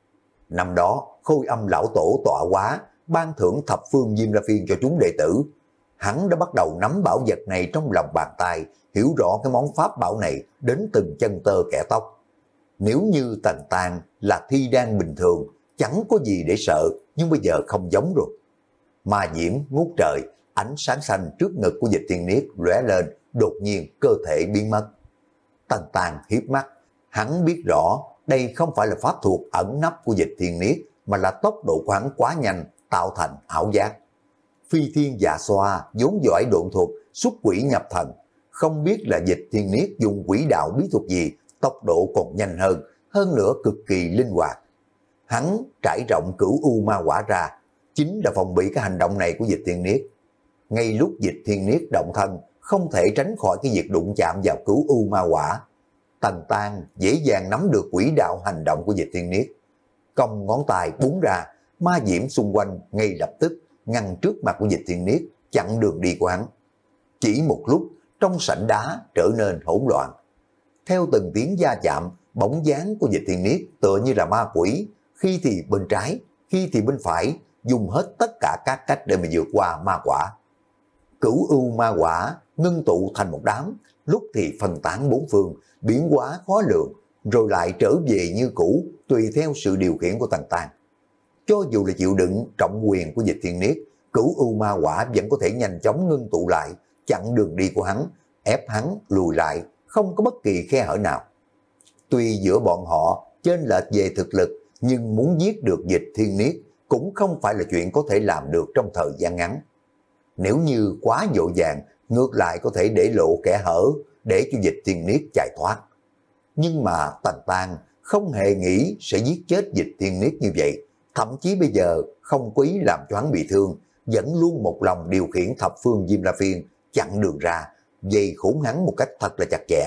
Năm đó Khôi Âm lão tổ tọa hóa, ban thưởng thập phương Diêm La Phiên cho chúng đệ tử. Hắn đã bắt đầu nắm bảo vật này trong lòng bàn tay, hiểu rõ cái món pháp bảo này đến từng chân tơ kẻ tóc. Nếu như Tần Tàng là thi đan bình thường, chẳng có gì để sợ, nhưng bây giờ không giống rồi. Ma diễm ngút trời, ánh sáng xanh trước ngực của Dịch Thiên Niết lóe lên, đột nhiên cơ thể biến mất. Tần Tàng hiếp mắt, hắn biết rõ đây không phải là pháp thuật ẩn nấp của Dịch Thiên Niết, mà là tốc độ của hắn quá nhanh, tạo thành ảo giác. Phi thiên dạ xoa vốn giỏi độn thuật, xuất quỷ nhập thần, không biết là Dịch Thiên Niết dùng quỷ đạo bí thuật gì, tốc độ còn nhanh hơn, hơn nữa cực kỳ linh hoạt. Hắn trải rộng cửu u ma quả ra, chính là phòng bị cái hành động này của Dịch Thiên Niết. Ngay lúc Dịch Thiên Niết động thân, không thể tránh khỏi cái việc đụng chạm vào cửu u ma quả. Tần Tàng dễ dàng nắm được quỹ đạo hành động của Dịch Thiên Niết. Cong ngón tay búng ra, ma diễm xung quanh ngay lập tức ngăn trước mặt của Dịch Thiên Niết, chặn đường đi của hắn. Chỉ một lúc, trong sảnh đá trở nên hỗn loạn. Theo từng tiếng va chạm, bóng dáng của Dịch Thiên Niết tựa như là ma quỷ, khi thì bên trái, khi thì bên phải, dùng hết tất cả các cách để mà vượt qua ma quả. Cửu u ma quả ngưng tụ thành một đám, lúc thì phân tán bốn phương, biến hóa khó lường, rồi lại trở về như cũ, tùy theo sự điều khiển của Tần Tàng. Cho dù là chịu đựng trọng quyền của Dịch Thiên Niết, cửu u ma quả vẫn có thể nhanh chóng ngưng tụ lại, chặn đường đi của hắn, ép hắn lùi lại, không có bất kỳ khe hở nào. Tuy giữa bọn họ chênh lệch về thực lực, nhưng muốn giết được Dịch Thiên Niết cũng không phải là chuyện có thể làm được trong thời gian ngắn. Nếu như quá vội vàng, ngược lại có thể để lộ kẽ hở để cho Dịch Thiên Niết chạy thoát. Nhưng mà Tần Tàng không hề nghĩ sẽ giết chết Dịch Thiên Niết như vậy, thậm chí bây giờ không có ý làm cho hắn bị thương, vẫn luôn một lòng điều khiển thập phương Diêm La Phiên chặn đường ra, dày khốn hắn một cách thật là chặt chẽ.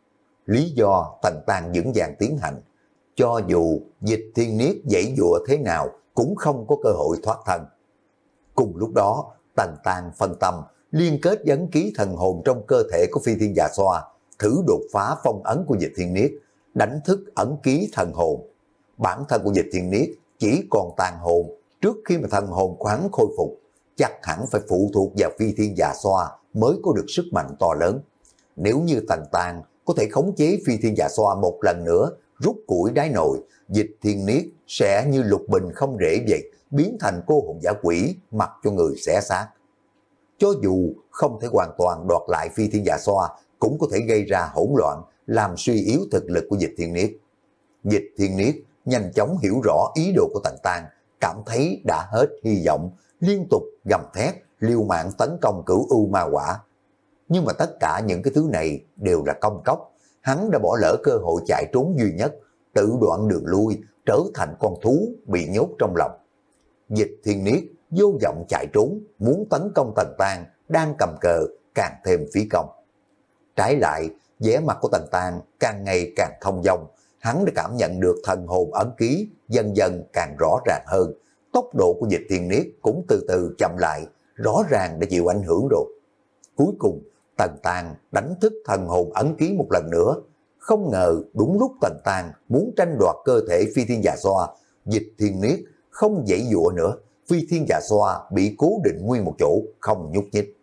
Lý do Tần Tàng vững vàng tiến hành, cho dù Dịch Thiên Niết giãy giụa thế nào cũng không có cơ hội thoát thân. Cùng lúc đó, Tần Tàng phân tâm, liên kết ấn ký thần hồn trong cơ thể của Phi Thiên Dạ Xoa, thử đột phá phong ấn của Dịch Thiên Niết, đánh thức ấn ký thần hồn. Bản thân của Dịch Thiên Niết chỉ còn tàn hồn, trước khi mà thần hồn của hắn khôi phục, chắc hẳn phải phụ thuộc vào Phi Thiên Dạ Xoa mới có được sức mạnh to lớn. Nếu như Tần Tàng có thể khống chế Phi Thiên Dạ Xoa một lần nữa, rút củi đáy nồi, Dịch Thiên Niết sẽ như lục bình không rễ vậy, biến thành cô hồn dã quỷ, mặc cho người xé xác. Cho dù không thể hoàn toàn đoạt lại Phi Thiên Dạ Xoa, cũng có thể gây ra hỗn loạn, làm suy yếu thực lực của Dịch Thiên Niết. Dịch Thiên Niết nhanh chóng hiểu rõ ý đồ của Tần Tàng, cảm thấy đã hết hy vọng, liên tục gầm thét, liều mạng tấn công cửu u ma quả. Nhưng mà tất cả những cái thứ này đều là công cốc, hắn đã bỏ lỡ cơ hội chạy trốn duy nhất, tự đoạn đường lui, trở thành con thú bị nhốt trong lòng. Dịch Thiên Niết vô vọng chạy trốn, muốn tấn công Tần Tàng đang cầm cờ, càng thêm phí công. Trái lại, vẻ mặt của Tần Tàng càng ngày càng thông dong, hắn đã cảm nhận được thần hồn ấn ký dần dần càng rõ ràng hơn. Tốc độ của Dịch Thiên Niết cũng từ từ chậm lại, rõ ràng đã chịu ảnh hưởng rồi. Cuối cùng, Tần Tàng đánh thức thần hồn ấn ký một lần nữa. Không ngờ đúng lúc Tần Tàng muốn tranh đoạt cơ thể Phi Thiên Dạ Xoa, Dịch Thiên Niết không giãy giụa nữa, Phi Thiên Dạ Xoa bị cố định nguyên một chỗ, không nhúc nhích.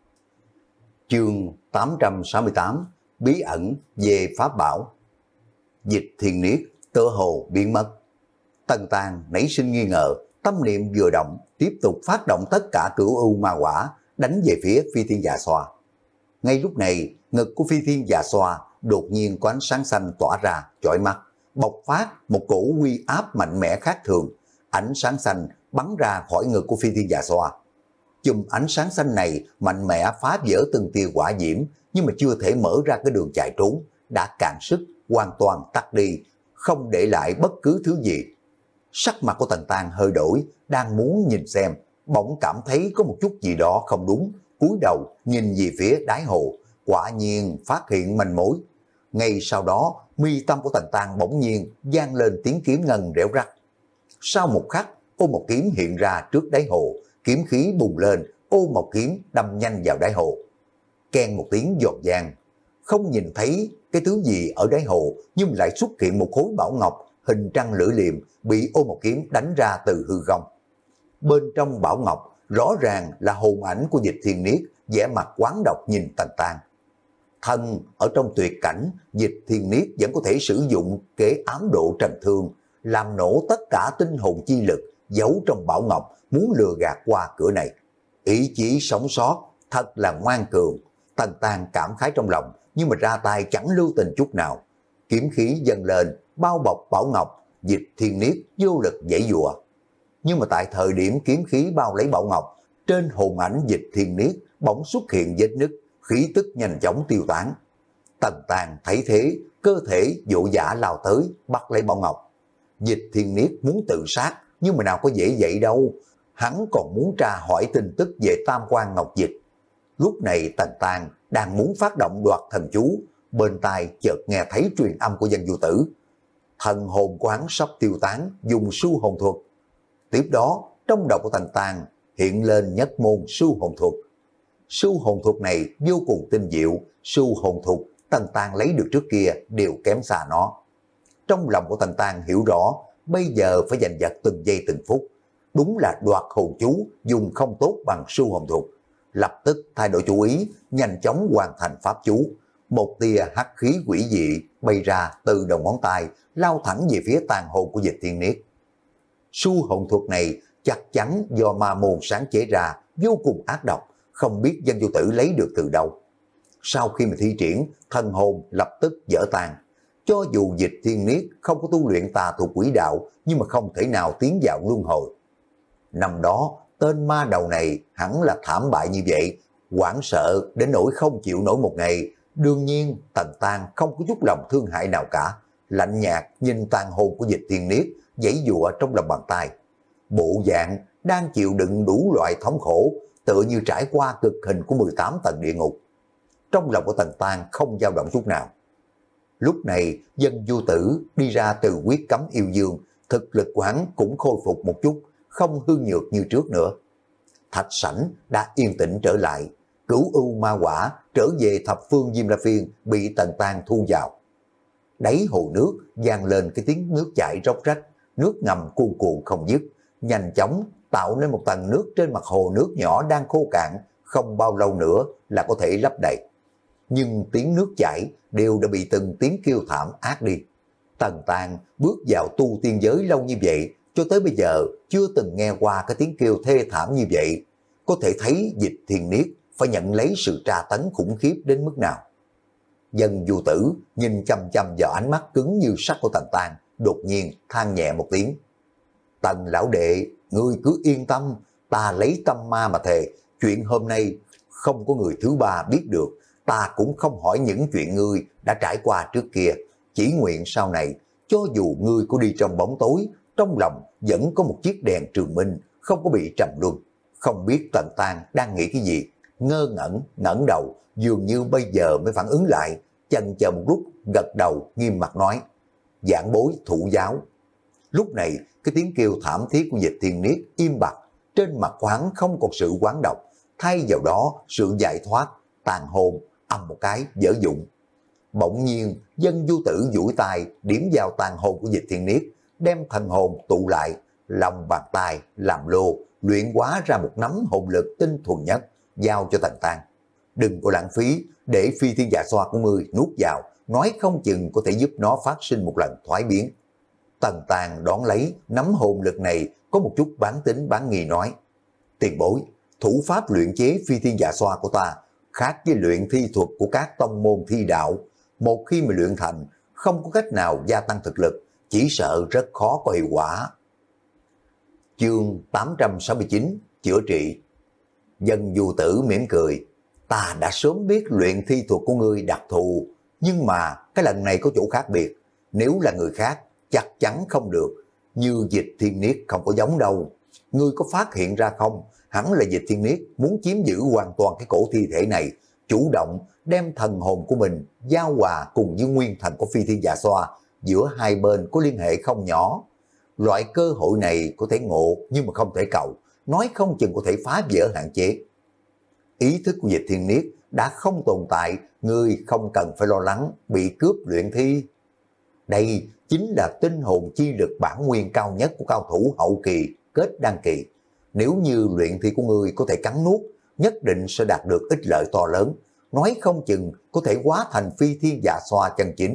Chương tám trăm sáu mươi tám, bí ẩn về pháp bảo. Dịch Thiên Niết tựa hồ biến mất. Tần Tàng nảy sinh nghi ngờ, tâm niệm vừa động, tiếp tục phát động tất cả cửu u ma quả, đánh về phía Phi Thiên Dạ Xoa. Ngay lúc này, ngực của Phi Thiên Dạ Xoa đột nhiên có ánh sáng xanh tỏa ra, chói mắt, bộc phát một cổ uy áp mạnh mẽ khác thường. Ánh sáng xanh bắn ra khỏi ngực của Phi Thiên Dạ Xoa. Chùm ánh sáng xanh này mạnh mẽ phá vỡ từng tia hỏa diễm, nhưng mà chưa thể mở ra cái đường chạy trốn, đã cạn sức, hoàn toàn tắt đi, không để lại bất cứ thứ gì. Sắc mặt của Tần Tàng hơi đổi, đang muốn nhìn xem, bỗng cảm thấy có một chút gì đó không đúng, cúi đầu nhìn về phía đáy hồ, quả nhiên phát hiện manh mối. Ngay sau đó, mi tâm của Tần Tàng bỗng nhiên vang lên tiếng kiếm ngân rẽo rắt. Sau một khắc, ô một kiếm hiện ra trước đáy hồ, kiếm khí bùng lên, ô một kiếm đâm nhanh vào đáy hồ. Keng một tiếng giòn vang, không nhìn thấy cái thứ gì ở đáy hồ, nhưng lại xuất hiện một khối bảo ngọc hình trăng lưỡi liềm bị ô một kiếm đánh ra từ hư không. Bên trong bảo ngọc rõ ràng là hồn ảnh của Dịch Thiên Niết, vẻ mặt quán độc nhìn Tần Tàng. Thân ở trong tuyệt cảnh, Dịch Thiên Niết vẫn có thể sử dụng kế ám độ trần thương, làm nổ tất cả tinh hồn chi lực giấu trong bảo ngọc, muốn lừa gạt qua cửa này. Ý chí sống sót thật là ngoan cường. Tần Tàng cảm khái trong lòng, nhưng mà ra tay chẳng lưu tình chút nào. Kiếm khí dâng lên, bao bọc bảo ngọc, Dịch Thiên Niết vô lực giãy giụa. Nhưng mà tại thời điểm kiếm khí bao lấy bảo ngọc, trên hồn ảnh Dịch Thiên Niết bỗng xuất hiện vết nứt, khí tức nhanh chóng tiêu tán. Tần Tàng thấy thế, cơ thể vội vã lao tới, bắt lấy bảo ngọc. Dịch Thiên Niết muốn tự sát, nhưng mà nào có dễ vậy đâu. Hắn còn muốn tra hỏi tin tức về Tam Quan Ngọc Dịch. Lúc này Tần Tàng đang muốn phát động đoạt thần chú, bên tai chợt nghe thấy truyền âm của Dân Vô Tử. Thần hồn của hắn sắp tiêu tán, dùng su hồn thuật. Tiếp đó, trong đầu của Tần Tàng hiện lên nhất môn su hồn thuật. Su hồn thuật này vô cùng tinh diệu, su hồn thuật Tần Tàng lấy được trước kia đều kém xa nó. Trong lòng của Tần Tàng hiểu rõ, bây giờ phải giành giật từng giây từng phút. Đúng là đoạt hồn chú dùng không tốt bằng su hồn thuật. Lập tức thay đổi chủ ý, nhanh chóng hoàn thành pháp chú. Một tia hắc khí quỷ dị bay ra từ đầu ngón tay, lao thẳng về phía tàn hồn của Dịch Thiên Niết. Su hồn thuật này chắc chắn do ma môn sáng chế ra, vô cùng ác độc, không biết Dân Vô Tử lấy được từ đâu. Sau khi mà thi triển, thần hồn lập tức vỡ tan. Cho dù Dịch Thiên Niết không có tu luyện tà thuộc quỷ đạo, nhưng mà không thể nào tiến vào luân hồi. Năm đó, tên ma đầu này hẳn là thảm bại như vậy, hoảng sợ đến nỗi không chịu nổi một ngày. Đương nhiên, Tần Tàng không có chút lòng thương hại nào cả, lạnh nhạt nhìn tàn hồn của Dịch Thiên Niết, giãy giụa trong lòng bàn tay. Bộ dạng đang chịu đựng đủ loại thống khổ, tựa như trải qua cực hình của mười tám tầng địa ngục. Trong lòng của Tần Tàng không dao động chút nào. Lúc này, Dân Vô Tử đi ra từ quyết cấm yêu dương, thực lực của hắn cũng khôi phục một chút, không hư nhược như trước nữa. Thạch sảnh đã yên tĩnh trở lại, cửu ưu ma quả trở về thập phương Diêm La Phiên bị Tần Tàng thu vào. Đáy hồ nước vang lên cái tiếng nước chảy róc rách, nước ngầm cuồn cuộn không dứt, nhanh chóng tạo nên một tầng nước trên mặt hồ nước nhỏ đang khô cạn, không bao lâu nữa là có thể lấp đầy. Nhưng tiếng nước chảy đều đã bị từng tiếng kêu thảm át đi. Tần Tàng bước vào tu tiên giới lâu như vậy, cho tới bây giờ chưa từng nghe qua cái tiếng kêu thê thảm như vậy. Có thể thấy Dịch Thiên Niết phải nhận lấy sự tra tấn khủng khiếp đến mức nào. Dân Vô Tử nhìn chăm chăm vào ánh mắt cứng như sắt của Tần Tàng, đột nhiên than nhẹ một tiếng. Tần lão đệ, ngươi cứ yên tâm, ta lấy tâm ma mà thề, chuyện hôm nay không có người thứ ba biết được, ta cũng không hỏi những chuyện ngươi đã trải qua trước kia, chỉ nguyện sau này, cho dù ngươi có đi trong bóng tối, trong lòng vẫn có một chiếc đèn trường minh, không có bị trầm luân. Không biết Tần Tàng đang nghĩ cái gì, ngơ ngẩn, ngẩng đầu, dường như bây giờ mới phản ứng lại, chần chờ một lúc, gật đầu, nghiêm mặt nói. giảng bối thụ giáo. Lúc này, cái tiếng kêu thảm thiết của Dịch Thiên Niết im bặt, trên mặt của hắn không còn sự quán độc, thay vào đó sự giải thoát, tàn hồn, ầm một cái dở dụng. Bỗng nhiên, Dân Du Tử duỗi tay điểm vào tàn hồn của Dịch Thiên Niết, đem thần hồn tụ lại, lòng bàn tay làm lô, luyện hóa ra một nắm hồn lực tinh thuần nhất, giao cho Tần Tang. Đừng có lãng phí, để phi thiên dạ xoa của ngươi nuốt vào, nói không chừng có thể giúp nó phát sinh một lần thoái biến. Tần Tang đón lấy nắm hồn lực này, có một chút bán tính bán nghi nói: tiền bối, thủ pháp luyện chế phi thiên dạ xoa của ta khác với luyện thi thuật của các tông môn thi đạo. Một khi mà luyện thành, không có cách nào gia tăng thực lực, chỉ sợ rất khó có hiệu quả. Chương tám trăm sáu mươi chín, chữa trị. Dân Du Tử mỉm cười: ta đã sớm biết luyện thi thuật của ngươi đặc thù, nhưng mà cái lần này có chỗ khác biệt. Nếu là người khác, chắc chắn không được. Như Dịch Thiên Niết không có giống đâu. Ngươi có phát hiện ra không? Hẳn là Dịch Thiên Niết muốn chiếm giữ hoàn toàn cái cổ thi thể này, chủ động đem thần hồn của mình giao hòa cùng với nguyên thần của phi thiên dạ xoa, giữa hai bên có liên hệ không nhỏ. Loại cơ hội này có thể ngộ nhưng mà không thể cầu, nói không chừng có thể phá vỡ hạn chế. Ý thức của Dịch Thiên Niết đã không tồn tại, ngươi không cần phải lo lắng bị cướp luyện thi. Đây chính là tinh hồn chi lực bản nguyên cao nhất của cao thủ hậu kỳ, kết đan kỳ. Nếu như luyện thi của ngươi có thể cắn nuốt, nhất định sẽ đạt được ích lợi to lớn, nói không chừng có thể hóa thành phi thiên dạ xoa chân chính.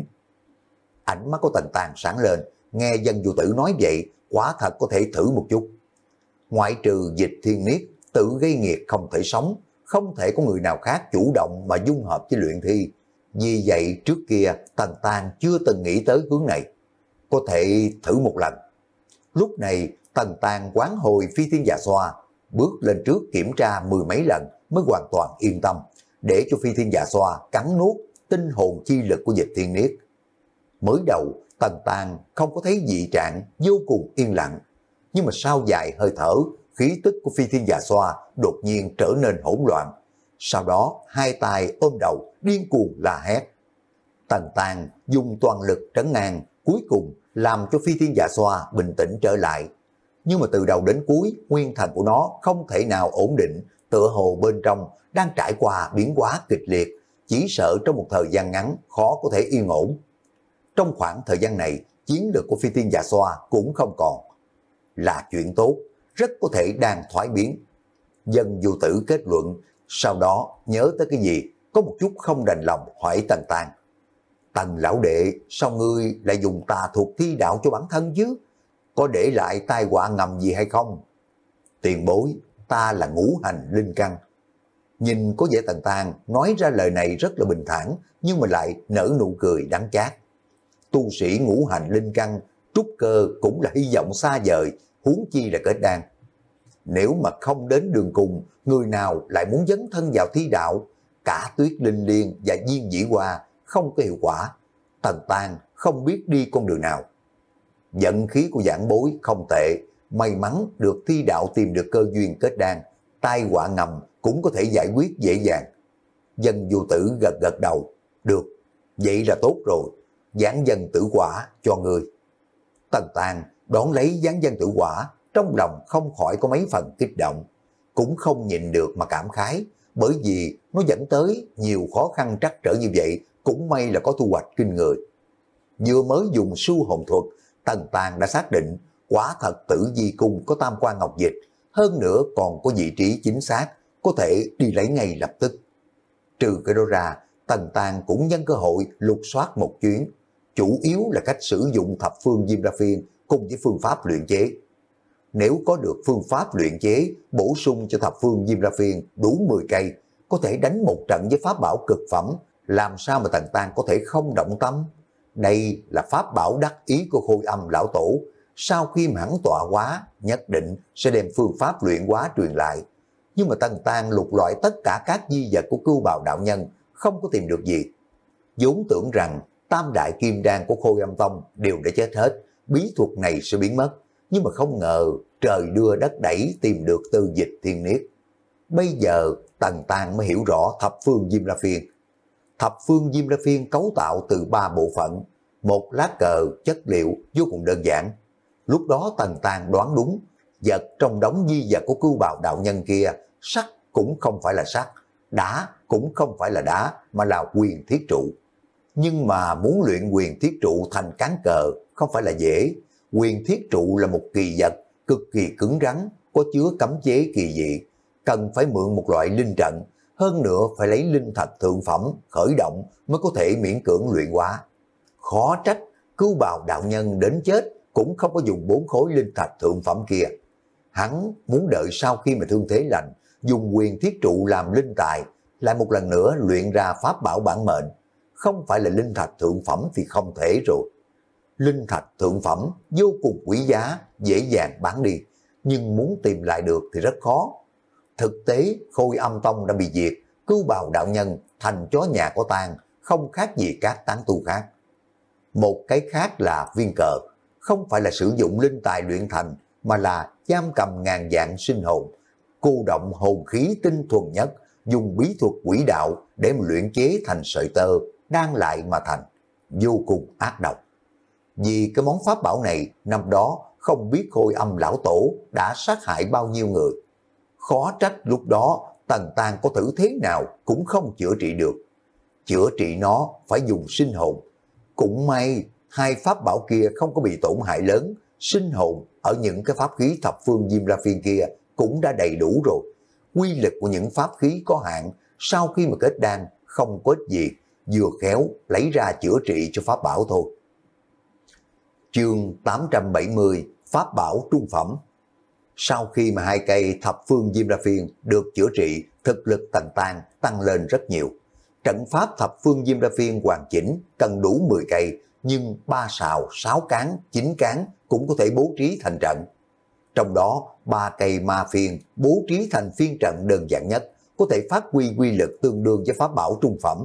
Ánh mắt của Tần Tang sáng lên, nghe Dân Du Tử nói vậy, quả thật có thể thử một chút. Ngoại trừ Dịch Thiên Niết tự gây nghiệt không thể sống, không thể có người nào khác chủ động mà dung hợp với luyện thi. Vì vậy trước kia Tần Tang chưa từng nghĩ tới hướng này. Có thể thử một lần. Lúc này Tần Tang quán hồi phi thiên dạ xoa, bước lên trước kiểm tra mười mấy lần mới hoàn toàn yên tâm, để cho phi thiên dạ xoa cắn nuốt tinh hồn chi lực của Dịch Thiên Niết. Mới đầu Tần Tang không có thấy dị trạng, vô cùng yên lặng. Nhưng mà sau vài hơi thở, khí tức của phi thiên dạ xoa đột nhiên trở nên hỗn loạn. Sau đó hai tay ôm đầu điên cuồng la hét. Tần Tang dùng toàn lực trấn an, cuối cùng làm cho phi thiên dạ xoa bình tĩnh trở lại. Nhưng mà từ đầu đến cuối, nguyên thần của nó không thể nào ổn định, tựa hồ bên trong đang trải qua biến hóa kịch liệt, chỉ sợ trong một thời gian ngắn khó có thể yên ổn. Trong khoảng thời gian này, chiến lược của phi thiên dạ xoa cũng không còn. Là chuyện tốt, rất có thể đang thoái biến. Dân Du Tử kết luận, sau đó nhớ tới cái gì, có một chút không đành lòng hỏi Tần Tang. Tần lão đệ, sao ngươi lại dùng tà thuật thi đạo cho bản thân chứ? Có để lại tai họa ngầm gì hay không? Tiền bối, ta là ngũ hành linh căn. Nhìn có vẻ Tần Tang nói ra lời này rất là bình thản, nhưng mà lại nở nụ cười đắng chát. Tu sĩ ngũ hành linh căn, trúc cơ cũng là hy vọng xa vời, huống chi là kết đan. Nếu mà không đến đường cùng, người nào lại muốn dấn thân vào thi đạo? Cả Tuyết Linh Liên và Diên Dĩ Hoa không có hiệu quả. Tần Tang không biết đi con đường nào. Vận khí của giảng bối không tệ, may mắn được thi đạo tìm được cơ duyên kết đan, tai họa ngầm cũng có thể giải quyết dễ dàng. Dân Du Tử gật gật đầu, được, vậy là tốt rồi, giảng dân tử quả cho người. Tần Tang đón lấy giảng dân tử quả, trong lòng không khỏi có mấy phần kích động, cũng không nhịn được mà cảm khái, bởi vì nó dẫn tới nhiều khó khăn trắc trở như vậy, cũng may là có thu hoạch kinh người. Vừa mới dùng su hồn thuật, Tần Tang đã xác định quả thật Tử Di Cung có tam quan ngọc dịch, hơn nữa còn có vị trí chính xác, có thể đi lấy ngay lập tức. Trừ cái đó ra, Tần Tang cũng nhân cơ hội lục soát một chuyến, chủ yếu là cách sử dụng thập phương Diêm La Phiên cùng với phương pháp luyện chế. Nếu có được phương pháp luyện chế bổ sung cho thập phương Diêm La Phiên đủ mười cây, có thể đánh một trận với pháp bảo cực phẩm, làm sao mà Tần Tang có thể không động tâm? Đây là pháp bảo đắc ý của Khôi Âm lão tổ, sau khi mà hắn tọa hóa, nhất định sẽ đem phương pháp luyện hóa truyền lại. Nhưng mà Tần Tang lục loại tất cả các di vật của Cưu Bào đạo nhân, không có tìm được gì. Vốn tưởng rằng tam đại kim đan của Khôi Âm Tông đều đã chết hết, bí thuật này sẽ biến mất, nhưng mà không ngờ trời đưa đất đẩy tìm được từ Dịch Thiên Niết. Bây giờ Tần Tang mới hiểu rõ thập phương Diêm La Phiên. Thập phương Diêm La Phiên cấu tạo từ ba bộ phận, một lá cờ chất liệu vô cùng đơn giản. Lúc đó Tần Tàng đoán đúng, vật trong đống di vật của Cưu Bào đạo nhân kia, sắt cũng không phải là sắt, đá cũng không phải là đá, mà là quyền thiết trụ. Nhưng mà muốn luyện quyền thiết trụ thành cán cờ không phải là dễ. Quyền thiết trụ là một kỳ vật cực kỳ cứng rắn, có chứa cấm chế kỳ dị, cần phải mượn một loại linh trận, hơn nữa phải lấy linh thạch thượng phẩm khởi động mới có thể miễn cưỡng luyện hóa. Khó trách Cưu Bào đạo nhân đến chết cũng không có dùng bốn khối linh thạch thượng phẩm kia. Hắn muốn đợi sau khi mà thương thế lành, dùng quyền thiết trụ làm linh tài, lại một lần nữa luyện ra pháp bảo bản mệnh. Không phải là linh thạch thượng phẩm thì không thể rồi. Linh thạch thượng phẩm vô cùng quý giá, dễ dàng bán đi, nhưng muốn tìm lại được thì rất khó. Thực tế Khôi Âm Tông đã bị diệt, Cưu Bào đạo nhân thành chó nhà có tang, không khác gì các tán tu khác. Một cái khác là viên cờ, không phải là sử dụng linh tài luyện thành, mà là giam cầm ngàn dạng sinh hồn, cô động hồn khí tinh thuần nhất, dùng bí thuật quỷ đạo để mà luyện chế thành sợi tơ, đan lại mà thành, vô cùng ác độc. Vì cái món pháp bảo này, năm đó không biết Khôi Âm lão tổ đã sát hại bao nhiêu người. Khó trách lúc đó Tần Tàng có thử thế nào cũng không chữa trị được. Chữa trị nó phải dùng sinh hồn. Cũng may hai pháp bảo kia không có bị tổn hại lớn, sinh hồn ở những cái pháp khí thập phương Diêm La Phiên kia cũng đã đầy đủ rồi. Quy lực của những pháp khí có hạn, sau khi mà kết đan không có ích gì, vừa khéo lấy ra chữa trị cho pháp bảo thôi. Chương tám trăm bảy mươi Pháp bảo trung phẩm. Sau khi mà hai cây thập phương Diêm La Phiên được chữa trị, thực lực Tần Tàng tăng lên rất nhiều. Trận pháp thập phương Diêm La Phiên hoàn chỉnh cần đủ mười cây, nhưng ba sào, sáu cán, chín cán cũng có thể bố trí thành trận. Trong đó, ba cây ma phiên bố trí thành phiên trận đơn giản nhất, có thể phát huy quy lực tương đương với pháp bảo trung phẩm.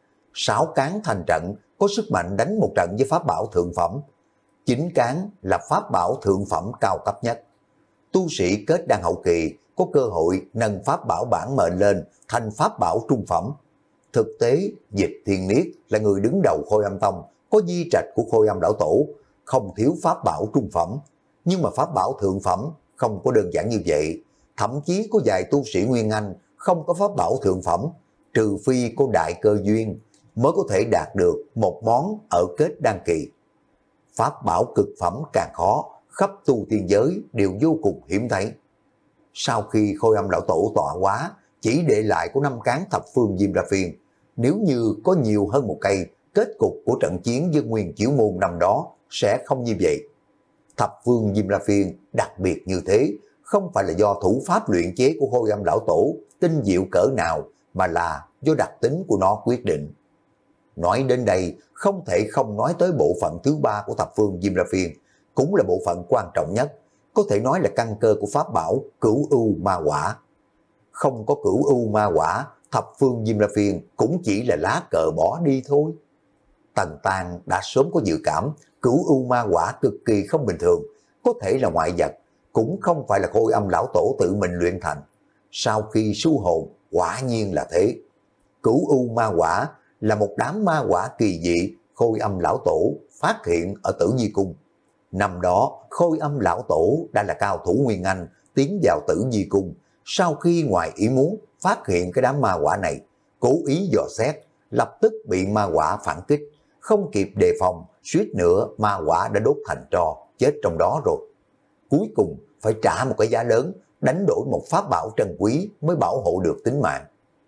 Sáu cán thành trận có sức mạnh đánh một trận với pháp bảo thượng phẩm. Chín cán là pháp bảo thượng phẩm cao cấp nhất. Tu sĩ kết đan hậu kỳ có cơ hội nâng pháp bảo bản mệnh lên thành pháp bảo trung phẩm. Thực tế, Dịch Thiên Niết là người đứng đầu Khôi Âm Tông, có di trạch của Khôi Âm lão tổ, không thiếu pháp bảo trung phẩm. Nhưng mà pháp bảo thượng phẩm không có đơn giản như vậy. Thậm chí có vài tu sĩ Nguyên Anh không có pháp bảo thượng phẩm, trừ phi có đại cơ duyên mới có thể đạt được một món ở kết đan kỳ. Pháp bảo cực phẩm càng khó, khắp tu tiên giới đều vô cùng hiếm thấy. Sau khi Khôi Âm lão tổ tọa hóa, chỉ để lại có năm cán thập phương Diêm La Phiên. Nếu như có nhiều hơn một cây, kết cục của trận chiến với Nguyên Chiếu Môn năm đó sẽ không như vậy. Thập phương Diêm La Phiên đặc biệt như thế, không phải là do thủ pháp luyện chế của Khôi Âm lão tổ tinh diệu cỡ nào, mà là do đặc tính của nó quyết định. Nói đến đây, không thể không nói tới bộ phận thứ ba của thập phương Diêm La Phiên, cũng là bộ phận quan trọng nhất, có thể nói là căn cơ của pháp bảo Cửu Ưu Ma Quả. Không có Cửu Ưu Ma Quả, thập phương Diêm La Phiên cũng chỉ là lá cờ bỏ đi thôi. Tần Tàng đã sớm có dự cảm, Cửu Ưu Ma Quả cực kỳ không bình thường, có thể là ngoại vật, cũng không phải là Khôi Âm lão tổ tự mình luyện thành. Sau khi su hồn, quả nhiên là thế. Cửu Ưu Ma Quả là một đám ma quả kỳ dị Khôi Âm lão tổ phát hiện ở Tử Di Cung. Năm đó, Khôi Âm lão tổ đã là cao thủ Nguyên Anh, tiến vào Tử Di Cung. Sau khi ngoài ý muốn phát hiện cái đám ma quả này, cố ý dò xét, lập tức bị ma quả phản kích, không kịp đề phòng, suýt nữa ma quả đã đốt thành tro, chết trong đó rồi. Cuối cùng phải trả một cái giá lớn, đánh đổi một pháp bảo trân quý mới bảo hộ được tính mạng.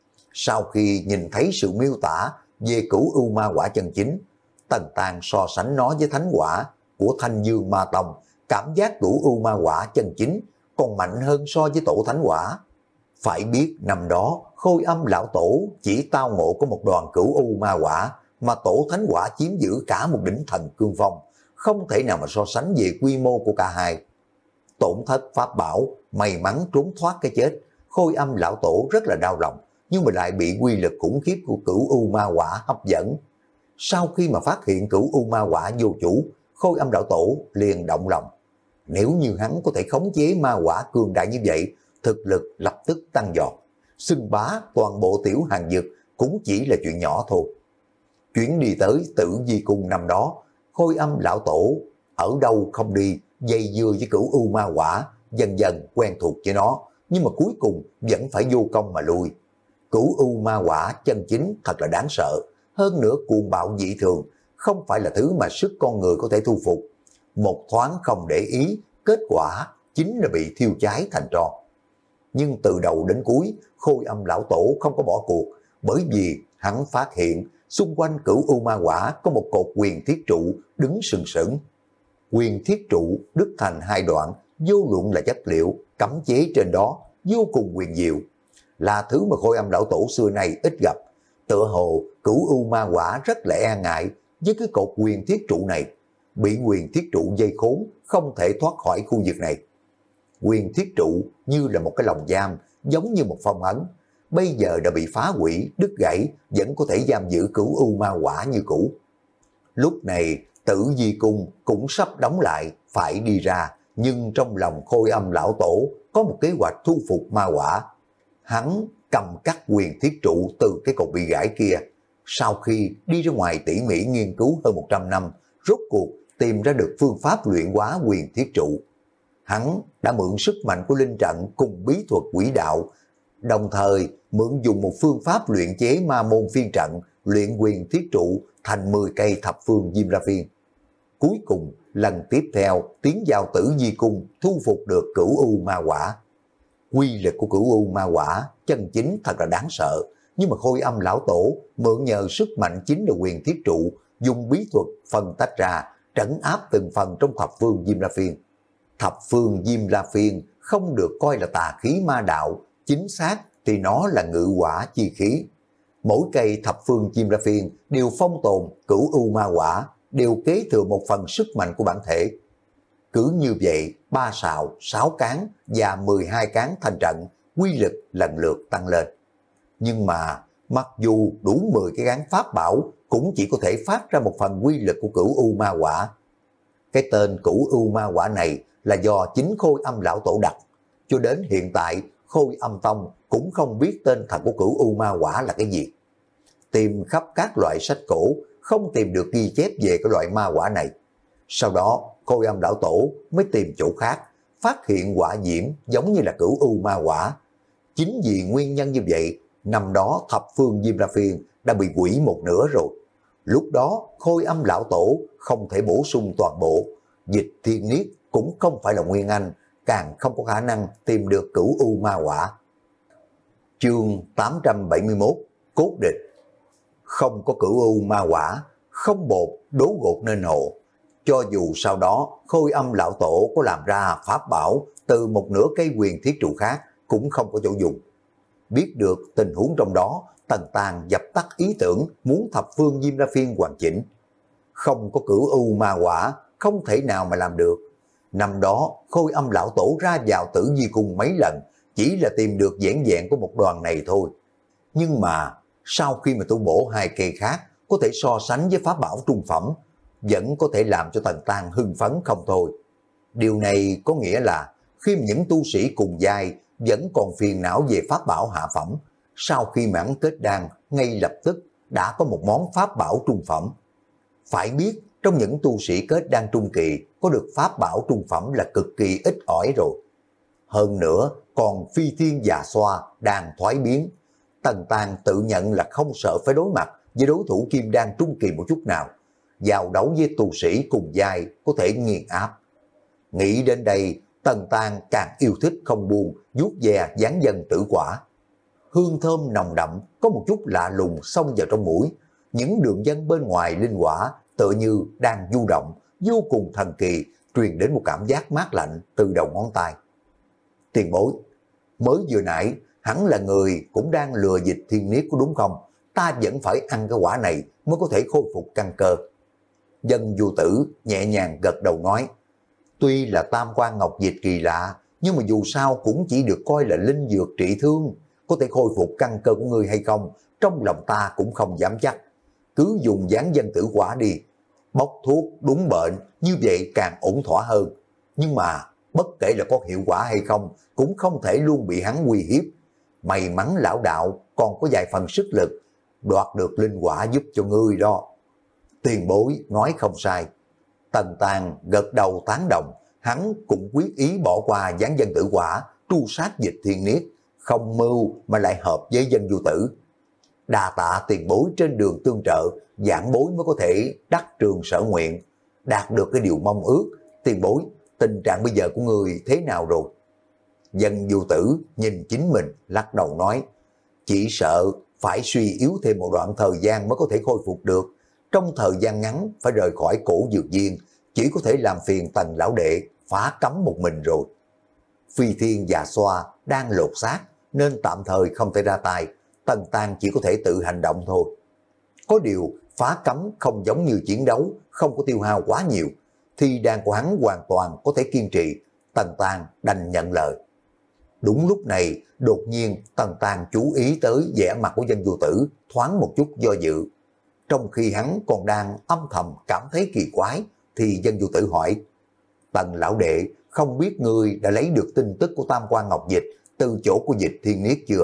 Sau khi nhìn thấy sự miêu tả về Cửu Ưu Ma Quả chân chính, Tần Tàng so sánh nó với thánh quả của Thanh Dương Ma Tông, cảm giác Cửu Ưu Ma Quả chân chính còn mạnh hơn so với tổ thánh quả. Phải biết năm đó Khôi Âm lão tổ chỉ tao ngộ có một đoàn Cửu Ưu Ma Quả, mà tổ thánh quả chiếm giữ cả một đỉnh thần cương phong, không thể nào mà so sánh về quy mô của cả hai. Tổn thất pháp bảo, may mắn trốn thoát cái chết, Khôi Âm lão tổ rất là đau lòng, nhưng mà lại bị quy lực khủng khiếp của Cửu Ưu Ma Quả hấp dẫn. Sau khi mà phát hiện Cửu Ưu Ma Quả vô chủ, Khôi Âm lão tổ liền động lòng. Nếu như hắn có thể khống chế ma quả cường đại như vậy, thực lực lập tức tăng giọt, xưng bá toàn bộ tiểu hàng dực cũng chỉ là chuyện nhỏ thôi. Chuyến đi tới Tử Di Cung năm đó, Khôi Âm lão tổ ở đâu không đi, dây dưa với Cửu U ma quả, dần dần quen thuộc với nó, nhưng mà cuối cùng vẫn phải vô công mà lui. Cửu U ma quả chân chính thật là đáng sợ, hơn nữa cuồng bạo dị thường, không phải là thứ mà sức con người có thể thu phục. Một thoáng không để ý, kết quả chính là bị thiêu cháy thành tro. Nhưng từ đầu đến cuối, Khôi Âm lão tổ không có bỏ cuộc, bởi vì hắn phát hiện xung quanh Cửu U ma quả có một cột quyền thiết trụ đứng sừng sững. Quyền thiết trụ đứt thành hai đoạn, vô luận là chất liệu, cấm chế trên đó, vô cùng quyền diệu. Là thứ mà Khôi Âm lão tổ xưa nay ít gặp. Tựa hồ Cửu U ma quả rất là e ngại với cái cột quyền thiết trụ này. Bị quyền thiết trụ dây khốn, không thể thoát khỏi khu vực này. Quyền thiết trụ như là một cái lồng giam, giống như một phong ấn. Bây giờ đã bị phá hủy, đứt gãy, vẫn có thể giam giữ Cửu U ma quả như cũ. Lúc này, Tử Di Cung cũng sắp đóng lại, phải đi ra, nhưng trong lòng Khôi Âm lão tổ có một kế hoạch thu phục ma quả. Hắn cầm cắt quyền thiết trụ từ cái cột bị gãy kia. Sau khi đi ra ngoài tỉ mỉ nghiên cứu hơn một trăm năm, rốt cuộc tìm ra được phương pháp luyện hóa quyền thiết trụ. Hắn đã mượn sức mạnh của linh trận cùng bí thuật quỷ đạo, đồng thời mượn dùng một phương pháp luyện chế ma môn phiên trận, luyện quyền thiết trụ thành mười cây thập phương Diêm La Phiên. Cuối cùng, lần tiếp theo tiến vào Tử Di Cung thu phục được Cửu U ma quả. Quy lực của Cửu U ma quả chân chính thật là đáng sợ, nhưng mà Khôi Âm lão tổ mượn nhờ sức mạnh chính là quyền thiết trụ, dùng bí thuật phân tách ra, trấn áp từng phần trong thập phương Diêm La Phiên. Thập phương Diêm La Phiên không được coi là tà khí ma đạo, chính xác thì nó là ngự quả chi khí. Mỗi cây thập phương Diêm La Phiên đều phong tồn Cửu U ma quả, đều kế thừa một phần sức mạnh của bản thể. Cứ như vậy, ba sào, sáu cán và mười hai cán thành trận, quy lực lần lượt tăng lên. Nhưng mà, mặc dù đủ mười cái cán pháp bảo, cũng chỉ có thể phát ra một phần quy lực của Cửu U ma quả. Cái tên Cửu U ma quả này là do chính Khôi Âm lão tổ đặt. Cho đến hiện tại, Khôi Âm Tông cũng không biết tên thật của Cửu U ma quả là cái gì. Tìm khắp các loại sách cổ, không tìm được ghi chép về cái loại ma quả này. Sau đó, Khôi Âm lão tổ mới tìm chỗ khác, phát hiện quả diễm giống như là Cửu U ma quả. Chính vì nguyên nhân như vậy, năm đó thập phương Diêm La Phiên đã bị hủy một nửa rồi. Lúc đó, Khôi Âm lão tổ không thể bổ sung toàn bộ. Dịch Thiên Niết cũng không phải là nguyên anh, càng không có khả năng tìm được Cửu U ma quả. Chương tám trăm bảy mươi mốt, Cốt địch. Không có Cửu U ma quả, không bột đố gột nên hồ. Cho dù sau đó Khôi Âm lão tổ có làm ra pháp bảo từ một nửa cây quyền thiết trụ khác, cũng không có chỗ dùng. Biết được tình huống trong đó, Tần Tàng dập tắt ý tưởng muốn thập phương Diêm La Phiên hoàn chỉnh. Không có Cửu U ma quả, không thể nào mà làm được. Năm đó, Khôi Âm lão tổ ra vào Tử Di Cung mấy lần, chỉ là tìm được vẻn vẹn của một đoàn này thôi. Nhưng mà, sau khi mà tu bổ hai cây khác, có thể so sánh với pháp bảo trung phẩm, vẫn có thể làm cho Tần Tàng hưng phấn không thôi. Điều này có nghĩa là, khi mà những tu sĩ cùng giai vẫn còn phiền não về pháp bảo hạ phẩm, sau khi mãn kết đan, ngay lập tức đã có một món pháp bảo trung phẩm. Phải biết, trong những tu sĩ kết đan trung kỳ, có được pháp bảo trung phẩm là cực kỳ ít ỏi rồi. Hơn nữa, còn phi thiên già xoa đang thoái biến. Tần Tàng tự nhận là không sợ phải đối mặt với đối thủ kim đan trung kỳ một chút nào. Giao đấu với tu sĩ cùng giai có thể nghiền áp. Nghĩ đến đây, Tần Tàng càng yêu thích không buông, vuốt ve dán dân tử quả. Hương thơm nồng đậm, có một chút lạ lùng xông vào trong mũi. Những đường vân bên ngoài linh quả tựa như đang du động, vô cùng thần kỳ, truyền đến một cảm giác mát lạnh từ đầu ngón tay. Tiền bối, mới vừa nãy, hắn là người cũng đang lừa Dịch Thiên Niết có đúng không? Ta vẫn phải ăn cái quả này mới có thể khôi phục căn cơ. Dân Du Tử nhẹ nhàng gật đầu nói, tuy là tam quan ngọc dịch kỳ lạ, nhưng mà dù sao cũng chỉ được coi là linh dược trị thương, có thể khôi phục căn cơ của ngươi hay không, trong lòng ta cũng không dám chắc. Cứ dùng dán dân tử quả đi, bốc thuốc đúng bệnh, như vậy càng ổn thỏa hơn. Nhưng mà, bất kể là có hiệu quả hay không, cũng không thể luôn bị hắn uy hiếp. May mắn lão đạo còn có vài phần sức lực, đoạt được linh quả giúp cho ngươi đó. Tiền bối nói không sai, Tần Tàng gật đầu tán đồng, hắn cũng quyết ý bỏ qua gián dân tử quả, tru sát Dịch Thiên Niết, không mưu mà lại hợp với dân du tử. Đà tạ tiền bối trên đường tương trợ, giảng bối mới có thể đắc trường sở nguyện, đạt được cái điều mong ước. Tiền bối, tình trạng bây giờ của người thế nào rồi? Dân du tử nhìn chính mình, lắc đầu nói, chỉ sợ phải suy yếu thêm một đoạn thời gian mới có thể khôi phục được. Trong thời gian ngắn phải rời khỏi cổ dược viên, chỉ có thể làm phiền Tần lão đệ phá cấm một mình rồi. Phi Thiên già xoa đang lột xác nên tạm thời không thể ra tay, Tần Tàng chỉ có thể tự hành động thôi. Có điều phá cấm không giống như chiến đấu, không có tiêu hao quá nhiều, thì đàn của hắn hoàn toàn có thể kiên trì. Tần Tàng đành nhận lời. Đúng lúc này đột nhiên Tần Tàng chú ý tới vẻ mặt của dân du tử thoáng một chút do dự. Trong khi hắn còn đang âm thầm cảm thấy kỳ quái thì dân du tử hỏi, Tần lão đệ, không biết ngươi đã lấy được tin tức của Tam Quan Ngọc Dịch từ chỗ của Dịch Thiên Niết chưa?